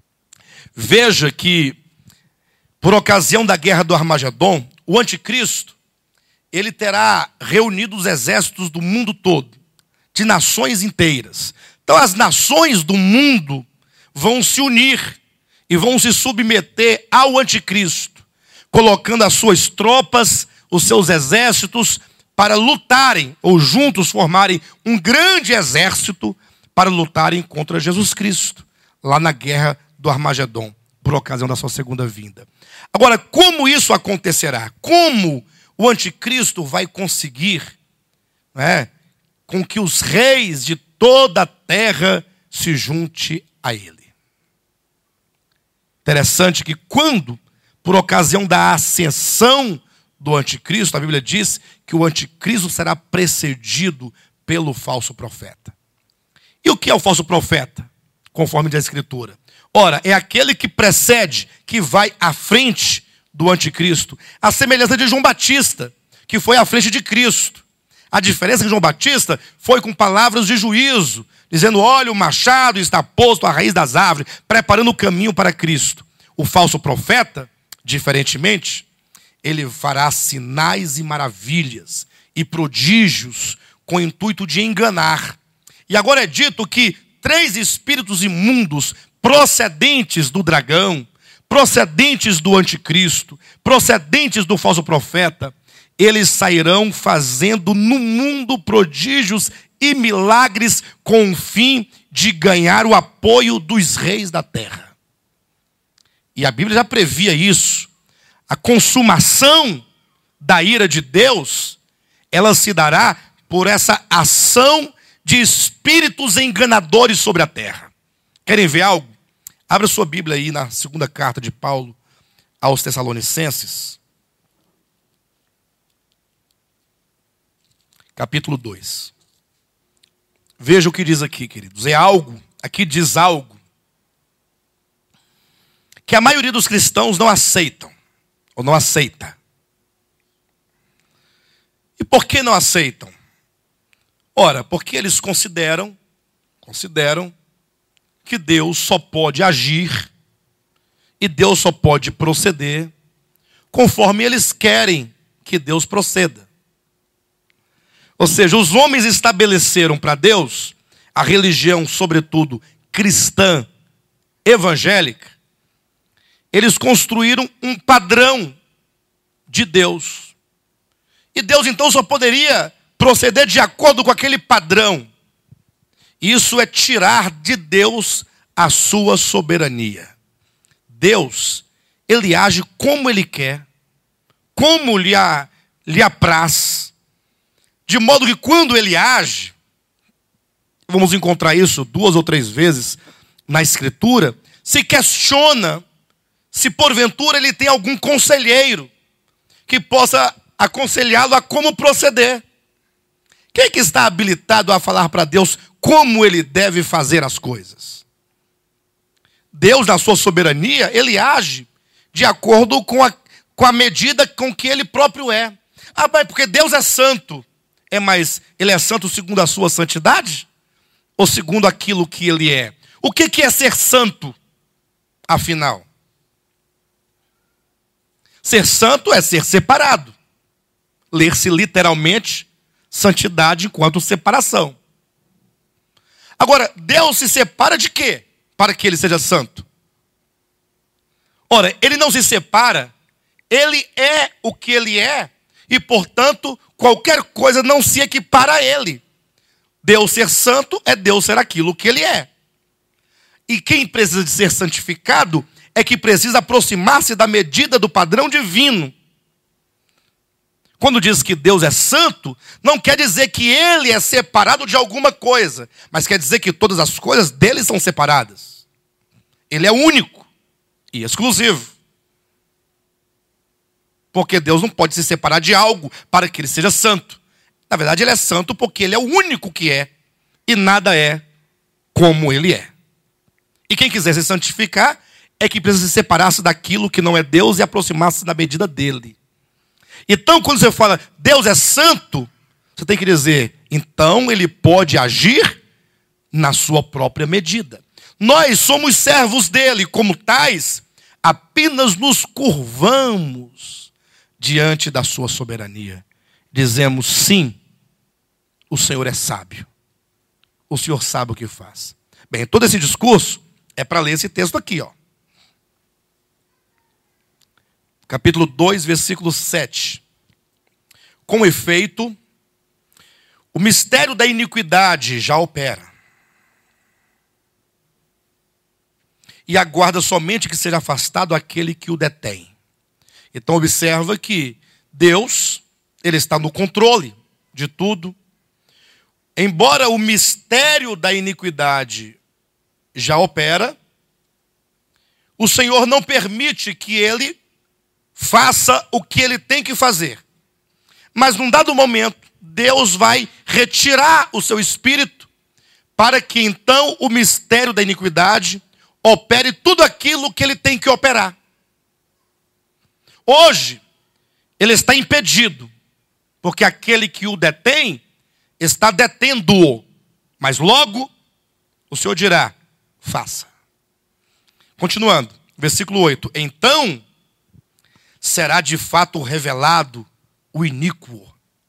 Veja que, por ocasião da guerra do Armagedon, o anticristo, ele terá reunido os exércitos do mundo todo, de nações inteiras. Então as nações do mundo vão se unir e vão se submeter ao anticristo, colocando as suas tropas, os seus exércitos, para lutarem, ou juntos formarem um grande exército para lutarem contra Jesus Cristo, lá na guerra do Armagedon, por ocasião da sua segunda vinda. Agora, como isso acontecerá? Como o anticristo vai conseguir, com que os reis de toda a terra se junte a ele? Interessante que quando, por ocasião da ascensão do anticristo, a Bíblia diz que o anticristo será precedido pelo falso profeta. E o que é o falso profeta? Conforme diz a Escritura. Ora, é aquele que precede, que vai à frente do anticristo. A semelhança de João Batista, que foi à frente de Cristo. A diferença é que João Batista foi com palavras de juízo, dizendo: olha, o machado está posto à raiz das árvores, preparando o caminho para Cristo. O falso profeta, diferentemente, ele fará sinais e maravilhas e prodígios com o intuito de enganar. E agora é dito que 3 espíritos imundos procedentes do dragão, procedentes do anticristo, procedentes do falso profeta, eles sairão fazendo no mundo prodígios e milagres com o fim de ganhar o apoio dos reis da terra. E a Bíblia já previa isso. A consumação da ira de Deus, ela se dará por essa ação de espíritos enganadores sobre a terra. Querem ver algo? Abra sua Bíblia aí na segunda carta de Paulo aos Tessalonicenses. Capítulo 2. Veja o que diz aqui, queridos. Aqui diz algo que a maioria dos cristãos não aceitam, ou não aceita. E por que não aceitam? Ora, porque eles consideram que Deus só pode agir e Deus só pode proceder conforme eles querem que Deus proceda. Ou seja, os homens estabeleceram para Deus a religião, sobretudo cristã, evangélica. Eles construíram um padrão de Deus. E Deus então só poderia proceder de acordo com aquele padrão. Isso é tirar de Deus a sua soberania. Deus, ele age como ele quer, como lhe apraz. De modo que quando ele age, vamos encontrar isso 2 ou 3 vezes na Escritura, se questiona se porventura ele tem algum conselheiro que possa aconselhá-lo a como proceder. Quem é que está habilitado a falar para Deus como ele deve fazer as coisas? Deus, na sua soberania, ele age de acordo com a medida com que ele próprio é. Ah, mas porque Deus é santo. Mas ele é santo segundo a sua santidade? Ou segundo aquilo que ele é? O que é ser santo, afinal? Ser santo é ser separado. Ler-se literalmente santidade enquanto separação. Agora, Deus se separa de quê? Para que ele seja santo. Ora, ele não se separa, ele é o que ele é, e portanto, qualquer coisa não se equipara a ele. Deus ser santo é Deus ser aquilo que ele é. E quem precisa de ser santificado é que precisa aproximar-se da medida do padrão divino. Quando diz que Deus é santo, não quer dizer que ele é separado de alguma coisa, mas quer dizer que todas as coisas dele são separadas. Ele é único e exclusivo. Porque Deus não pode se separar de algo para que ele seja santo. Na verdade, ele é santo porque ele é o único que é, e nada é como ele é. E quem quiser se santificar é que precisa se separar-se daquilo que não é Deus e aproximar-se da medida dele. Então, quando você fala Deus é santo, você tem que dizer, então ele pode agir na sua própria medida. Nós somos servos dele, como tais, apenas nos curvamos diante da sua soberania. dizemos sim, o Senhor é sábio. O Senhor sabe o que faz. Bem, todo esse discurso é para ler esse texto aqui, ó. Capítulo 2, versículo 7. Com efeito, o mistério da iniquidade já opera. E aguarda somente que seja afastado aquele que o detém. Então observa que Deus, Ele está no controle de tudo. Embora o mistério da iniquidade já opera, o Senhor não permite que ele faça o que ele tem que fazer. Mas num dado momento, Deus vai retirar o seu espírito para que então o mistério da iniquidade opere tudo aquilo que ele tem que operar. Hoje, ele está impedido, porque aquele que o detém está detendo-o. Mas logo, o Senhor dirá, faça. Continuando, versículo 8. Então, será de fato revelado o iníquo.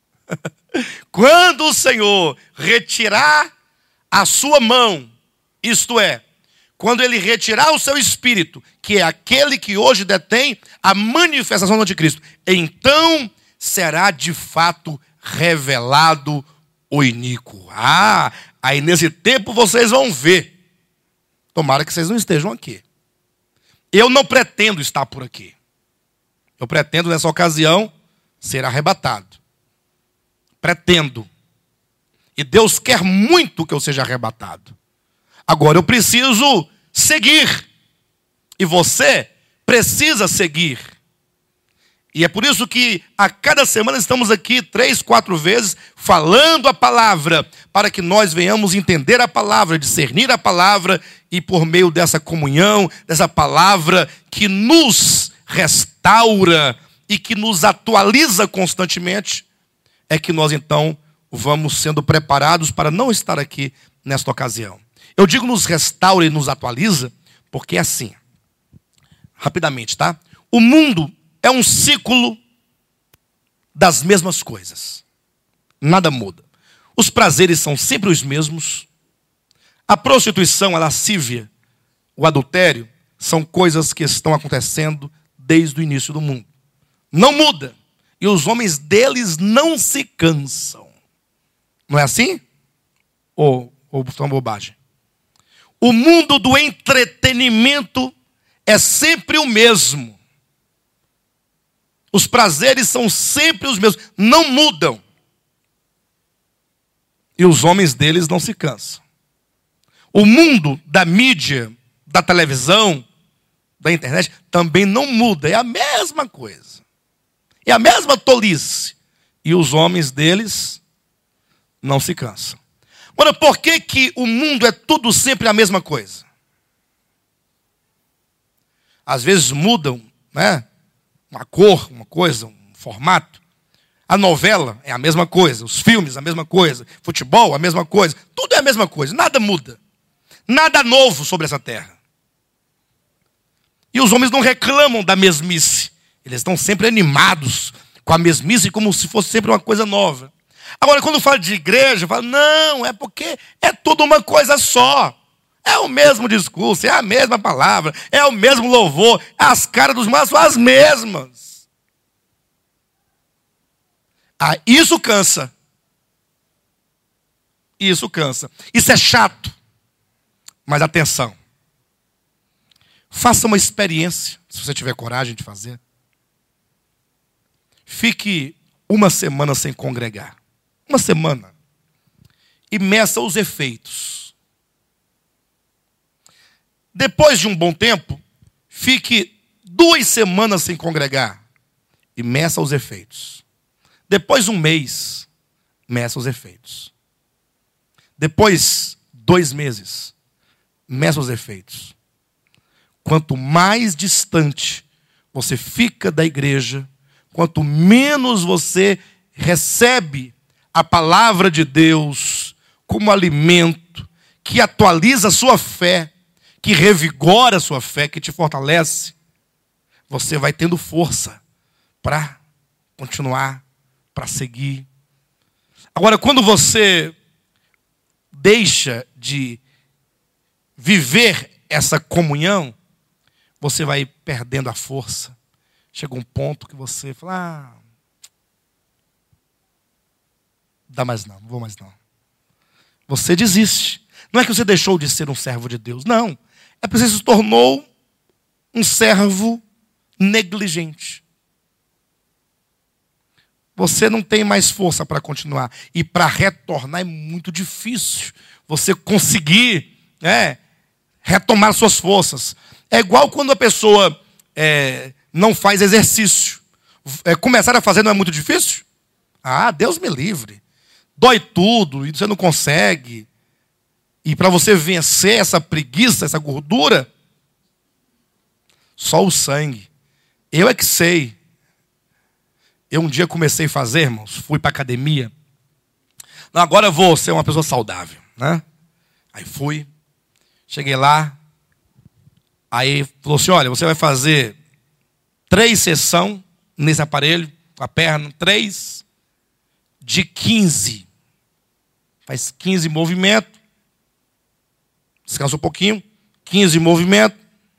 Quando o Senhor retirar a sua mão, isto é, quando ele retirar o seu espírito, que é aquele que hoje detém a manifestação do anticristo, então será de fato revelado o iníquo. Aí nesse tempo vocês vão ver. Tomara que vocês não estejam aqui. Eu não pretendo estar por aqui. Eu pretendo nessa ocasião ser arrebatado. Pretendo. E Deus quer muito que eu seja arrebatado. Agora eu preciso seguir. E você precisa seguir. E é por isso que a cada semana estamos aqui 3, 4 vezes falando a palavra, para que nós venhamos entender a palavra, discernir a palavra, e por meio dessa comunhão, dessa palavra que nos restaura e que nos atualiza constantemente, é que nós então vamos sendo preparados para não estar aqui nesta ocasião. Eu digo nos restaura e nos atualiza, porque é assim, rapidamente, tá? O mundo é um ciclo das mesmas coisas. Nada muda. Os prazeres são sempre os mesmos. A prostituição, a lascívia, o adultério, são coisas que estão acontecendo desde o início do mundo. Não muda. E os homens deles não se cansam. Não é assim? Ou uma bobagem? O mundo do entretenimento é sempre o mesmo. Os prazeres são sempre os mesmos, não mudam. E os homens deles não se cansam. O mundo da mídia, da televisão, da internet, também não muda. É a mesma coisa. É a mesma tolice. E os homens deles não se cansam. Ora, por que o mundo é tudo sempre a mesma coisa? Às vezes mudam, né? Uma cor, uma coisa, um formato. A novela é a mesma coisa, os filmes a mesma coisa, futebol a mesma coisa, tudo é a mesma coisa, nada muda. Nada novo sobre essa terra. E os homens não reclamam da mesmice. Eles estão sempre animados com a mesmice como se fosse sempre uma coisa nova. Agora, quando fala de igreja, fala, não, é porque é tudo uma coisa só. É o mesmo discurso, é a mesma palavra, é o mesmo louvor, as caras dos maços são as mesmas. Isso cansa. Isso cansa. Isso é chato. Mas atenção. Faça uma experiência, se você tiver coragem de fazer. Fique uma semana sem congregar. Uma semana. E meça os efeitos. Depois de um bom tempo, fique 2 semanas sem congregar e meça os efeitos. Depois de um mês, meça os efeitos. Depois 2 meses, meça os efeitos. Quanto mais distante você fica da igreja, quanto menos você recebe a palavra de Deus como alimento que atualiza a sua fé, que revigora a sua fé, que te fortalece, você vai tendo força para continuar para seguir. Agora, quando você deixa de viver essa comunhão, você vai perdendo a força. Chega um ponto que você fala, dá mais não vou mais não. Você desiste. Não é que você deixou de ser um servo de Deus, não. É porque você se tornou um servo negligente. Você não tem mais força para continuar. E para retornar é muito difícil. Você conseguir retomar suas forças. É igual quando a pessoa não faz exercício. Começar a fazer não é muito difícil? Deus me livre. Dói tudo e você não consegue. E para você vencer essa preguiça, essa gordura, só o sangue. Eu é que sei. Eu um dia comecei a fazer, irmãos, fui para academia. Não, agora eu vou ser uma pessoa saudável, né? Aí fui, cheguei lá, aí falou assim, olha, você vai fazer 3 sessões nesse aparelho, com a perna, 3 de 15. Faz 15 movimentos, descansa um pouquinho, 15 movimentos,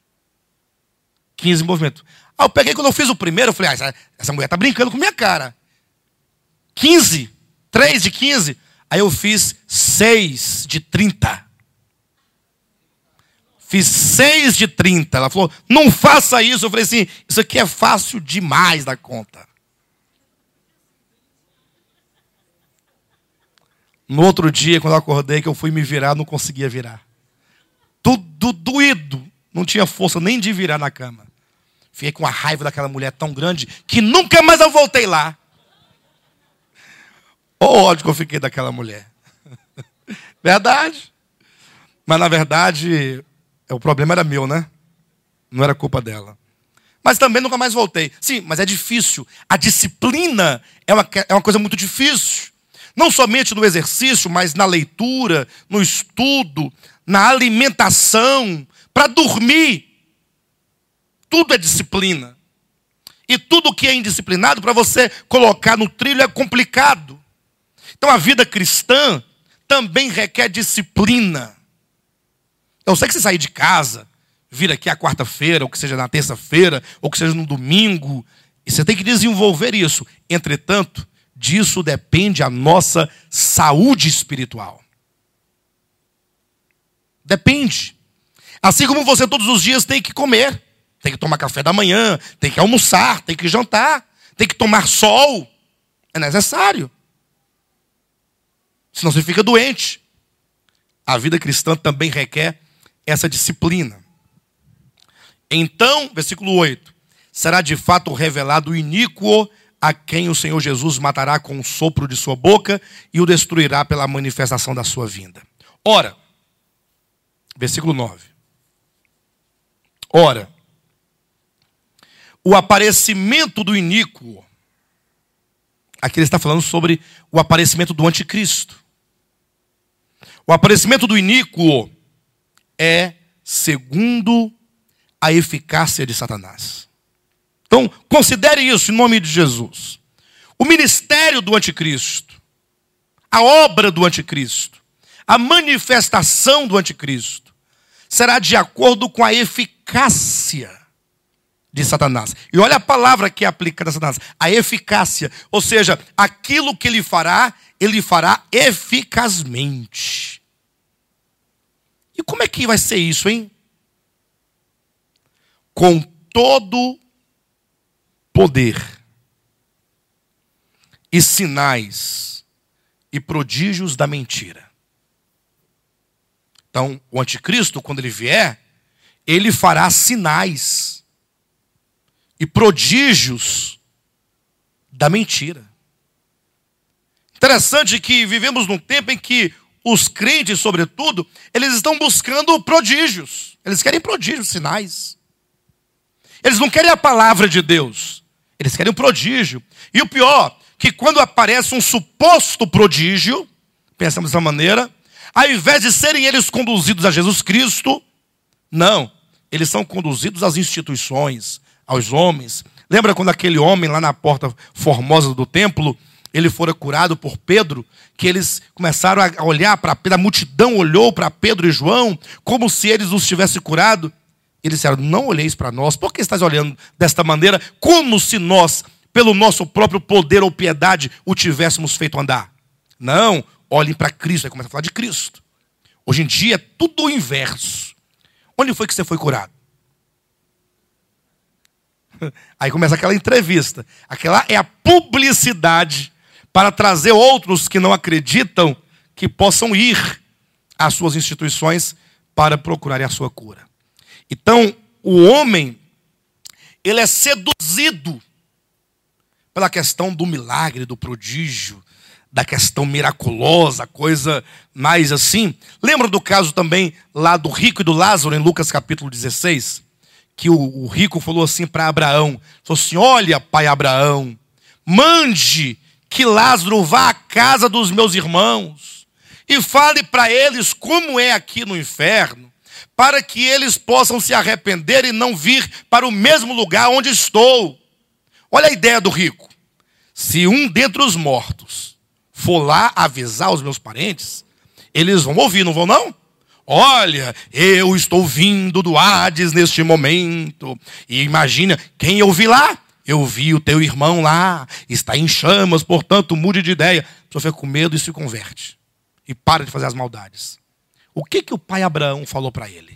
15 movimentos. Aí eu peguei, quando eu fiz o primeiro, eu falei, essa mulher tá brincando com minha cara. 15, 3 de 15. Aí eu fiz 6 de 30. Fiz 6 de 30. Ela falou, não faça isso. Eu falei assim, isso aqui é fácil demais da conta. No outro dia, quando eu acordei, que eu fui me virar, não conseguia virar. Tudo doído. Não tinha força nem de virar na cama. Fiquei com a raiva daquela mulher tão grande que nunca mais eu voltei lá. O ódio que eu fiquei daquela mulher. Verdade. Mas na verdade, o problema era meu, né? Não era culpa dela. Mas também nunca mais voltei. Sim, mas é difícil. A disciplina é uma coisa muito difícil. Não somente no exercício, mas na leitura, no estudo, na alimentação, para dormir. Tudo é disciplina. E tudo que é indisciplinado, para você colocar no trilho, é complicado. Então a vida cristã também requer disciplina. Eu sei que você sair de casa, vir aqui à quarta-feira, ou que seja na terça-feira, ou que seja no domingo, e você tem que desenvolver isso. Entretanto, disso depende a nossa saúde espiritual. Depende. Assim como você todos os dias tem que comer. Tem que tomar café da manhã, tem que almoçar, tem que jantar, tem que tomar sol. É necessário. Senão você fica doente. A vida cristã também requer essa disciplina. Então, versículo 8. Será de fato revelado o iníquo a quem o Senhor Jesus matará com o sopro de sua boca e o destruirá pela manifestação da sua vinda. Ora, versículo 9. Ora, o aparecimento do iníquo, aqui ele está falando sobre o aparecimento do anticristo. O aparecimento do iníquo é segundo a eficácia de Satanás. Então, considere isso em nome de Jesus. O ministério do anticristo, a obra do anticristo, a manifestação do anticristo, será de acordo com a eficácia de Satanás. E olha a palavra que é aplicada a Satanás. A eficácia. Ou seja, aquilo que ele fará eficazmente. E como é que vai ser isso, hein? Com todo poder e sinais e prodígios da mentira. Então, o anticristo, quando ele vier, ele fará sinais e prodígios da mentira. Interessante que vivemos num tempo em que os crentes, sobretudo, eles estão buscando prodígios. Eles querem prodígios, sinais. Eles não querem a palavra de Deus. Eles querem um prodígio. E o pior, que quando aparece um suposto prodígio, pensamos dessa maneira, ao invés de serem eles conduzidos a Jesus Cristo, não, eles são conduzidos às instituições, aos homens. Lembra quando aquele homem lá na porta formosa do templo, ele fora curado por Pedro, que eles começaram a olhar para Pedro, a multidão olhou para Pedro e João, como se eles os tivessem curado. Eles disseram, não olheis para nós, por que estás olhando desta maneira, como se nós, pelo nosso próprio poder ou piedade, o tivéssemos feito andar? Não, olhem para Cristo, aí começa a falar de Cristo. Hoje em dia é tudo o inverso. Onde foi que você foi curado? Aí começa aquela entrevista. Aquela é a publicidade para trazer outros que não acreditam que possam ir às suas instituições para procurarem a sua cura. Então, o homem, ele é seduzido pela questão do milagre, do prodígio, da questão miraculosa, coisa mais assim. Lembra do caso também lá do rico e do Lázaro, em Lucas capítulo 16? Que o rico falou assim para Abraão, falou assim, olha, pai Abraão, mande que Lázaro vá à casa dos meus irmãos e fale para eles como é aqui no inferno, para que eles possam se arrepender e não vir para o mesmo lugar onde estou. Olha a ideia do rico. Se um dentre os mortos for lá avisar os meus parentes, eles vão ouvir, não vão não? Olha, eu estou vindo do Hades neste momento. E imagina, quem eu vi lá? Eu vi o teu irmão lá, está em chamas, portanto mude de ideia. A pessoa fica com medo e se converte. E para de fazer as maldades. O que o pai Abraão falou para ele?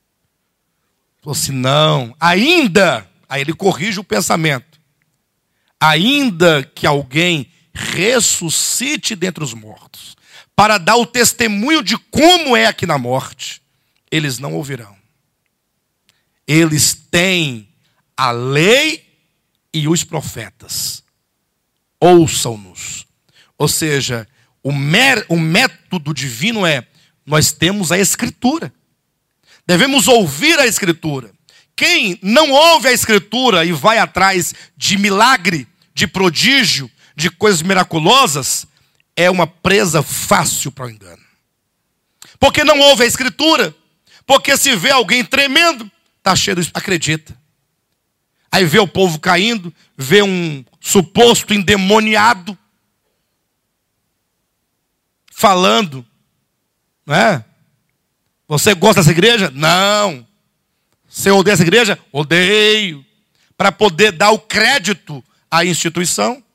Falou assim, não, ainda, aí ele corrige o pensamento. Ainda que alguém ressuscite dentre os mortos, para dar o testemunho de como é aqui na morte, eles não ouvirão. Eles têm a lei e os profetas. Ouçam-nos. Ou seja, o método divino é, nós temos a Escritura. Devemos ouvir a Escritura. Quem não ouve a Escritura e vai atrás de milagre, de prodígio, de coisas miraculosas, é uma presa fácil para o engano. Porque não ouve a Escritura. Porque se vê alguém tremendo, está cheio de... acredita. Aí vê o povo caindo, vê um suposto endemoniado falando, não é? Você gosta dessa igreja? Não. Você odeia essa igreja? Odeio. Para poder dar o crédito à instituição.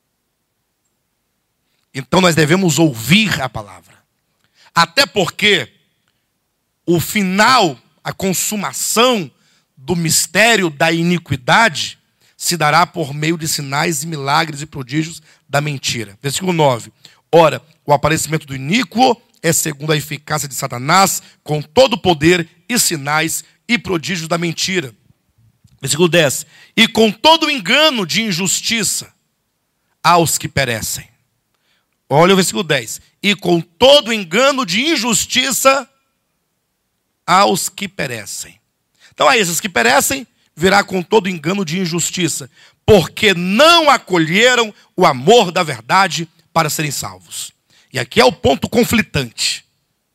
Então nós devemos ouvir a palavra. Até porque o final, a consumação do mistério da iniquidade se dará por meio de sinais e milagres e prodígios da mentira. Versículo 9. Ora, o aparecimento do iníquo é segundo a eficácia de Satanás, com todo o poder e sinais e prodígios da mentira. Versículo 10. E com todo o engano de injustiça aos que perecem. Olha o versículo 10. E com todo o engano de injustiça aos que perecem. Então a esses que perecem, virá com todo engano de injustiça, porque não acolheram o amor da verdade para serem salvos. E aqui é o ponto conflitante.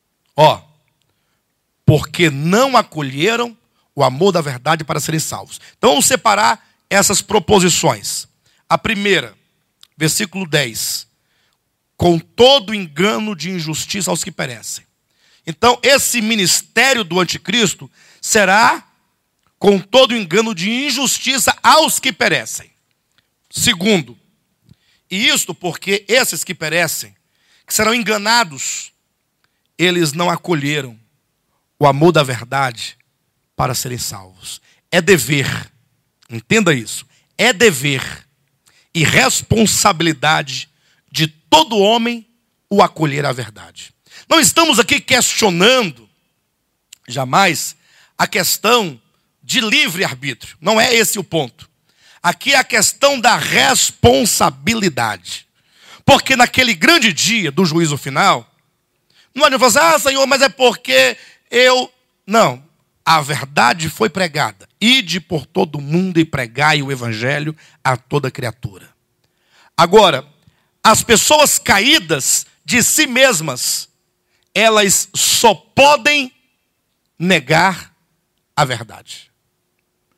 Porque não acolheram o amor da verdade para serem salvos. Então vamos separar essas proposições. A primeira, versículo 10. Com todo engano de injustiça aos que perecem. Então esse ministério do anticristo será com todo engano de injustiça aos que perecem. Segundo, e isto porque esses que perecem, que serão enganados, eles não acolheram o amor da verdade para serem salvos. É dever, entenda isso, é dever e responsabilidade de todo homem o acolher a verdade. Não estamos aqui questionando, jamais, a questão de livre-arbítrio. Não é esse o ponto. Aqui é a questão da responsabilidade. Porque naquele grande dia do juízo final, não adianta falar assim, Senhor, mas é porque eu... Não, a verdade foi pregada. Ide por todo mundo e pregai o evangelho a toda criatura. Agora, as pessoas caídas de si mesmas, elas só podem negar a verdade.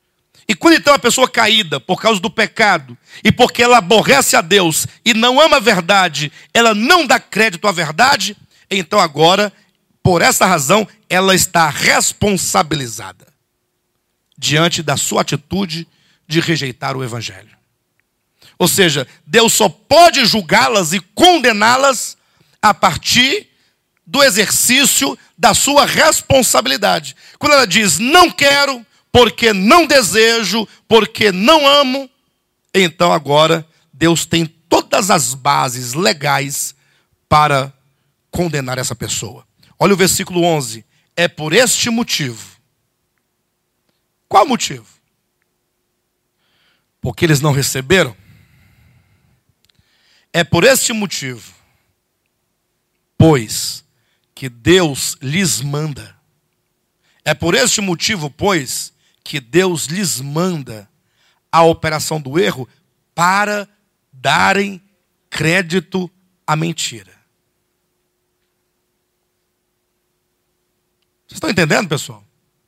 E quando então a pessoa caída por causa do pecado, e porque ela aborrece a Deus e não ama a verdade, ela não dá crédito à verdade, então agora, por essa razão, ela está responsabilizada diante da sua atitude de rejeitar o evangelho. Ou seja, Deus só pode julgá-las e condená-las a partir do exercício da sua responsabilidade. Quando ela diz, não quero, porque não desejo, porque não amo, então agora Deus tem todas as bases legais para condenar essa pessoa. Olha o versículo 11. É por este motivo. Qual motivo? Porque eles não receberam? É por este motivo, pois, que Deus lhes manda. É por este motivo, pois, que Deus lhes manda a operação do erro para darem crédito à mentira. Vocês estão entendendo, pessoal?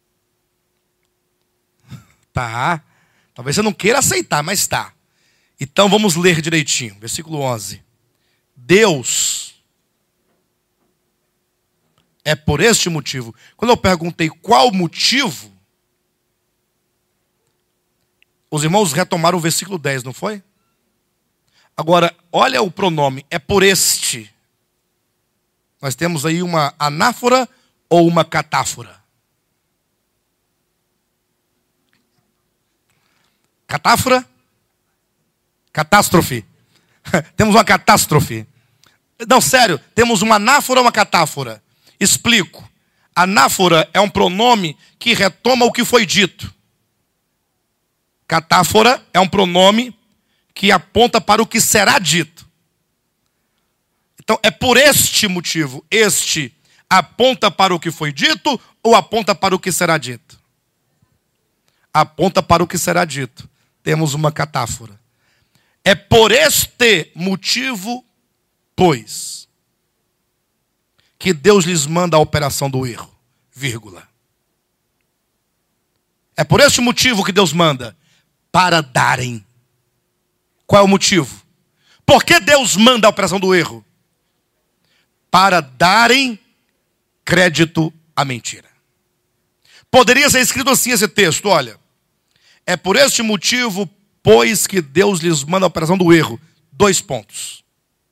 Tá. Talvez você não queira aceitar, mas tá. Então vamos ler direitinho. Versículo 11. Deus, é por este motivo. Quando eu perguntei qual motivo, os irmãos retomaram o versículo 10, não foi? Agora, olha o pronome, é por este. Nós temos aí uma anáfora ou uma catáfora? Catáfora? Catástrofe. Temos uma catástrofe. Não, sério, temos uma anáfora ou uma catáfora? Explico. Anáfora é um pronome que retoma o que foi dito. Catáfora é um pronome que aponta para o que será dito. Então, é por este motivo. Este aponta para o que foi dito ou aponta para o que será dito? Aponta para o que será dito. Temos uma catáfora. É por este motivo, pois, que Deus lhes manda a operação do erro, vírgula. É por este motivo que Deus manda, para darem. Qual é o motivo? Por que Deus manda a operação do erro? Para darem crédito à mentira. Poderia ser escrito assim esse texto, olha. É por este motivo, pois, que Deus lhes manda a operação do erro. 2 pontos.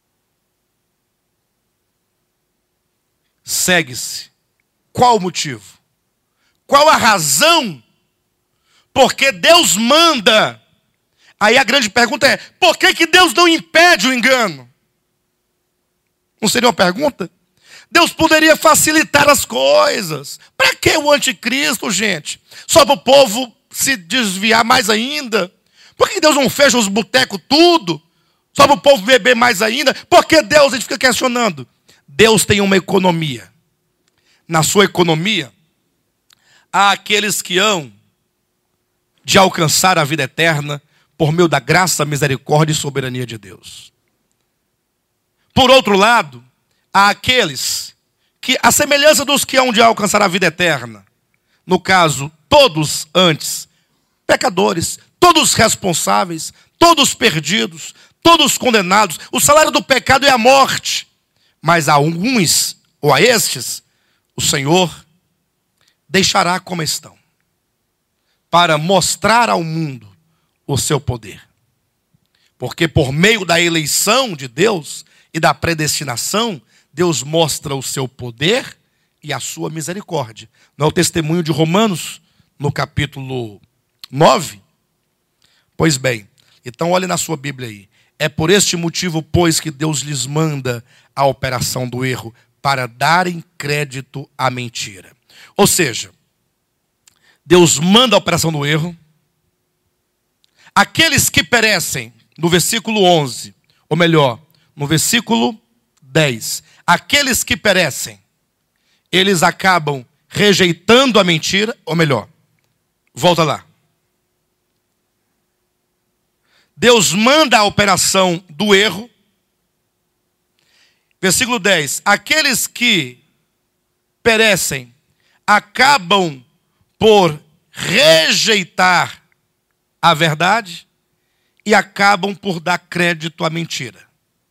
Segue-se. Qual o motivo? Qual a razão? Porque Deus manda. Aí a grande pergunta é, por que Deus não impede o engano? Não seria uma pergunta? Deus poderia facilitar as coisas. Para que o anticristo, gente? Só para o povo se desviar mais ainda? Por que Deus não fecha os botecos tudo? Só para o povo beber mais ainda? Por que Deus, a gente fica questionando? Deus tem uma economia. Na sua economia, há aqueles que hão de alcançar a vida eterna por meio da graça, misericórdia e soberania de Deus. Por outro lado, há aqueles que, a semelhança dos que hão de alcançar a vida eterna, no caso, todos antes, pecadores, todos responsáveis, todos perdidos, todos condenados. O salário do pecado é a morte. Mas a uns, ou a estes, o Senhor deixará como estão, para mostrar ao mundo o seu poder. Porque por meio da eleição de Deus e da predestinação, Deus mostra o seu poder e a sua misericórdia. Não é o testemunho de Romanos, no capítulo 9? Pois bem, então olhe na sua Bíblia aí. É por este motivo, pois, que Deus lhes manda a operação do erro, para darem crédito à mentira. Ou seja, Deus manda a operação do erro. Aqueles que perecem, no versículo 11, ou melhor, no versículo 10, aqueles que perecem, eles acabam rejeitando a mentira, ou melhor, volta lá. Deus manda a operação do erro. Versículo 10. Aqueles que perecem acabam por rejeitar à verdade e acabam por dar crédito à mentira.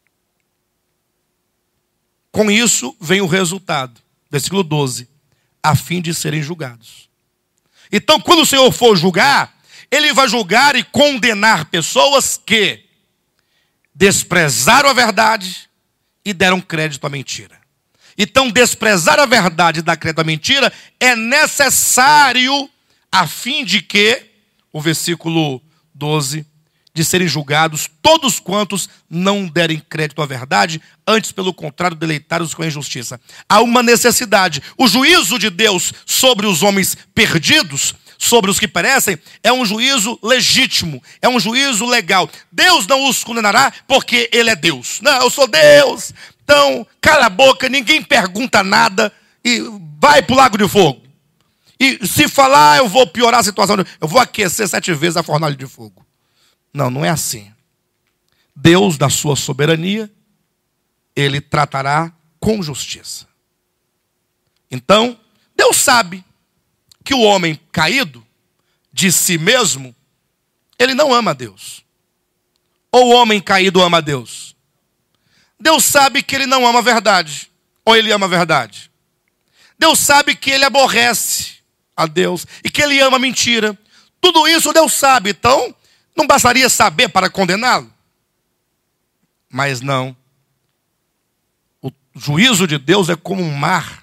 Com isso vem o resultado. Versículo 12. A fim de serem julgados. Então, quando o Senhor for julgar, Ele vai julgar e condenar pessoas que desprezaram a verdade e deram crédito à mentira. Então, desprezar a verdade e dar crédito à mentira é necessário a fim de que, o versículo 12, de serem julgados todos quantos não derem crédito à verdade, antes, pelo contrário, deleitados com a injustiça. Há uma necessidade. O juízo de Deus sobre os homens perdidos, sobre os que perecem, é um juízo legítimo, é um juízo legal. Deus não os condenará porque Ele é Deus. Não, eu sou Deus. Então, cala a boca, ninguém pergunta nada e vai para o lago de fogo. E se falar, eu vou piorar a situação, eu vou aquecer 7 vezes a fornalha de fogo. Não, não é assim. Deus, na sua soberania, Ele tratará com justiça. Então, Deus sabe que o homem caído, de si mesmo, ele não ama a Deus. Ou o homem caído ama a Deus? Deus sabe que ele não ama a verdade. Ou ele ama a verdade? Deus sabe que ele aborrece a Deus e que ele ama a mentira. Tudo isso Deus sabe. Então, não bastaria saber para condená-lo? Mas não. O juízo de Deus é como um mar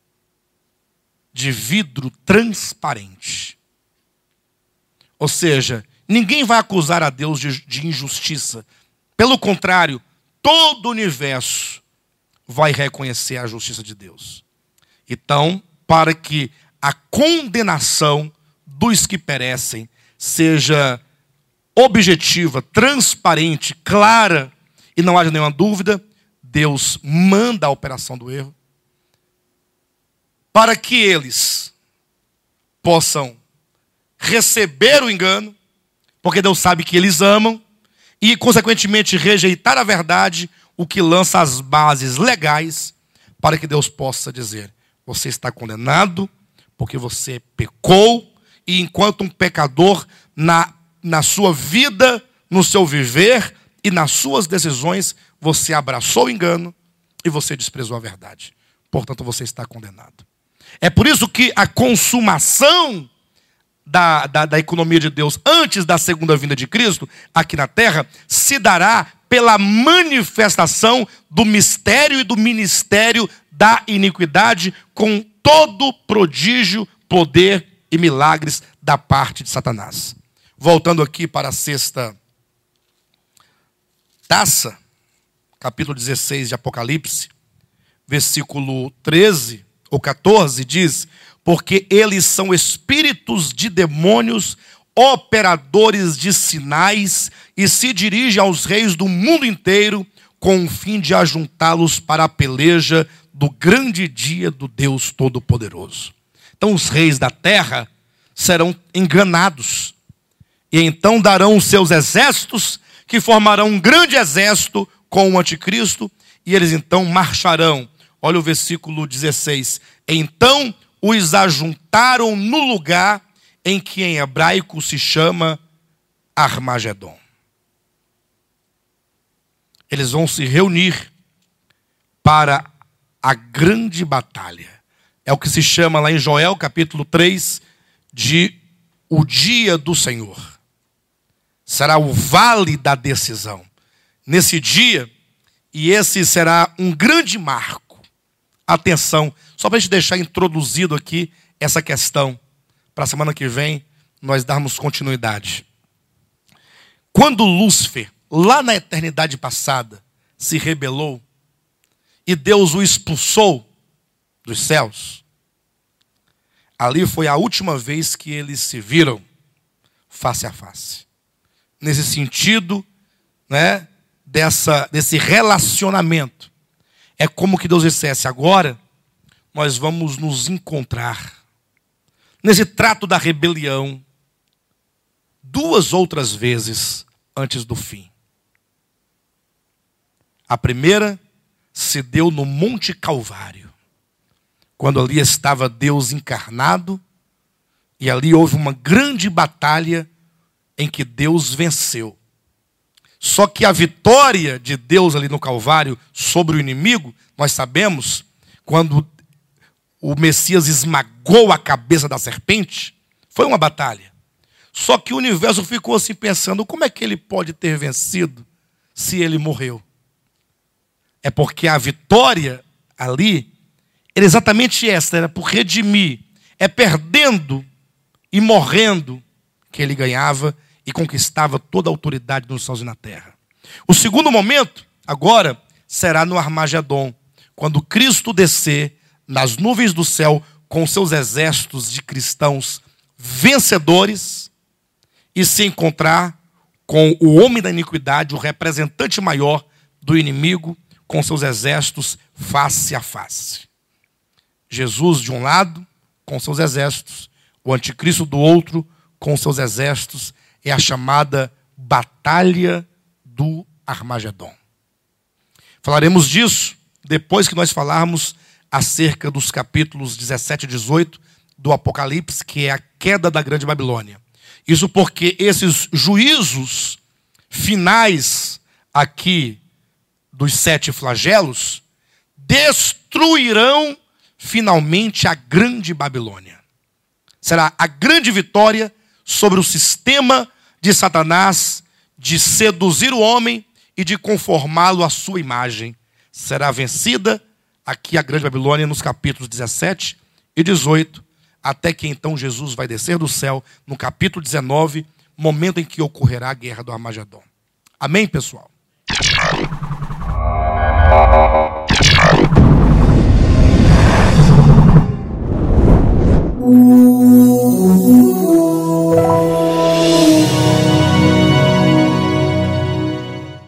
de vidro transparente. Ou seja, ninguém vai acusar a Deus de injustiça. Pelo contrário, todo o universo vai reconhecer a justiça de Deus. Então, para que a condenação dos que perecem seja objetiva, transparente, clara e não haja nenhuma dúvida, Deus manda a operação do erro para que eles possam receber o engano, porque Deus sabe que eles amam, e consequentemente rejeitar a verdade, o que lança as bases legais para que Deus possa dizer: você está condenado porque você pecou, e enquanto um pecador, na sua vida, no seu viver e nas suas decisões, você abraçou o engano e você desprezou a verdade. Portanto, você está condenado. É por isso que a consumação da economia de Deus antes da segunda vinda de Cristo, aqui na terra, se dará pela manifestação do mistério e do ministério da iniquidade, com todo prodígio, poder e milagres da parte de Satanás. Voltando aqui para a sexta taça, capítulo 16 de Apocalipse, versículo 13 ou 14, diz: porque eles são espíritos de demônios, operadores de sinais, e se dirigem aos reis do mundo inteiro, com o fim de ajuntá-los para a peleja do grande dia do Deus Todo-Poderoso. Então os reis da terra serão enganados, e então darão os seus exércitos, que formarão um grande exército com o anticristo, e eles então marcharão. Olha o versículo 16. Então os ajuntaram no lugar em que em hebraico se chama Armagedon. Eles vão se reunir para a grande batalha. É o que se chama lá em Joel, capítulo 3, de o dia do Senhor. Será o vale da decisão. Nesse dia, e esse será um grande marco. Atenção, só para a gente deixar introduzido aqui essa questão, para a semana que vem nós darmos continuidade. Quando Lúcifer, lá na eternidade passada, se rebelou, e Deus o expulsou dos céus, ali foi a última vez que eles se viram face a face. Nesse sentido, né, desse relacionamento. É como que Deus dissesse: agora nós vamos nos encontrar. Nesse trato da rebelião, 2 outras vezes antes do fim. A primeira se deu no Monte Calvário, quando ali estava Deus encarnado, e ali houve uma grande batalha em que Deus venceu. Só que a vitória de Deus ali no Calvário sobre o inimigo, nós sabemos, quando o Messias esmagou a cabeça da serpente, foi uma batalha. Só que o universo ficou assim pensando, como é que ele pode ter vencido se ele morreu? É porque a vitória ali era exatamente essa, era por redimir. É perdendo e morrendo que ele ganhava e conquistava toda a autoridade nos céus e na terra. O segundo momento, agora, será no Armagedon, quando Cristo descer nas nuvens do céu com seus exércitos de cristãos vencedores e se encontrar com o homem da iniquidade, o representante maior do inimigo, com seus exércitos face a face. Jesus de um lado, com seus exércitos, o anticristo do outro, com seus exércitos, é a chamada Batalha do Armagedon. Falaremos disso depois que nós falarmos acerca dos capítulos 17 e 18 do Apocalipse, que é a queda da grande Babilônia. Isso porque esses juízos finais aqui dos 7 flagelos destruirão finalmente a grande Babilônia. Será a grande vitória sobre o sistema de Satanás de seduzir o homem e de conformá-lo à sua imagem. Será vencida aqui a grande Babilônia nos capítulos 17 e 18, até que então Jesus vai descer do céu no capítulo 19, momento em que ocorrerá a guerra do Armagedon. Amém, pessoal?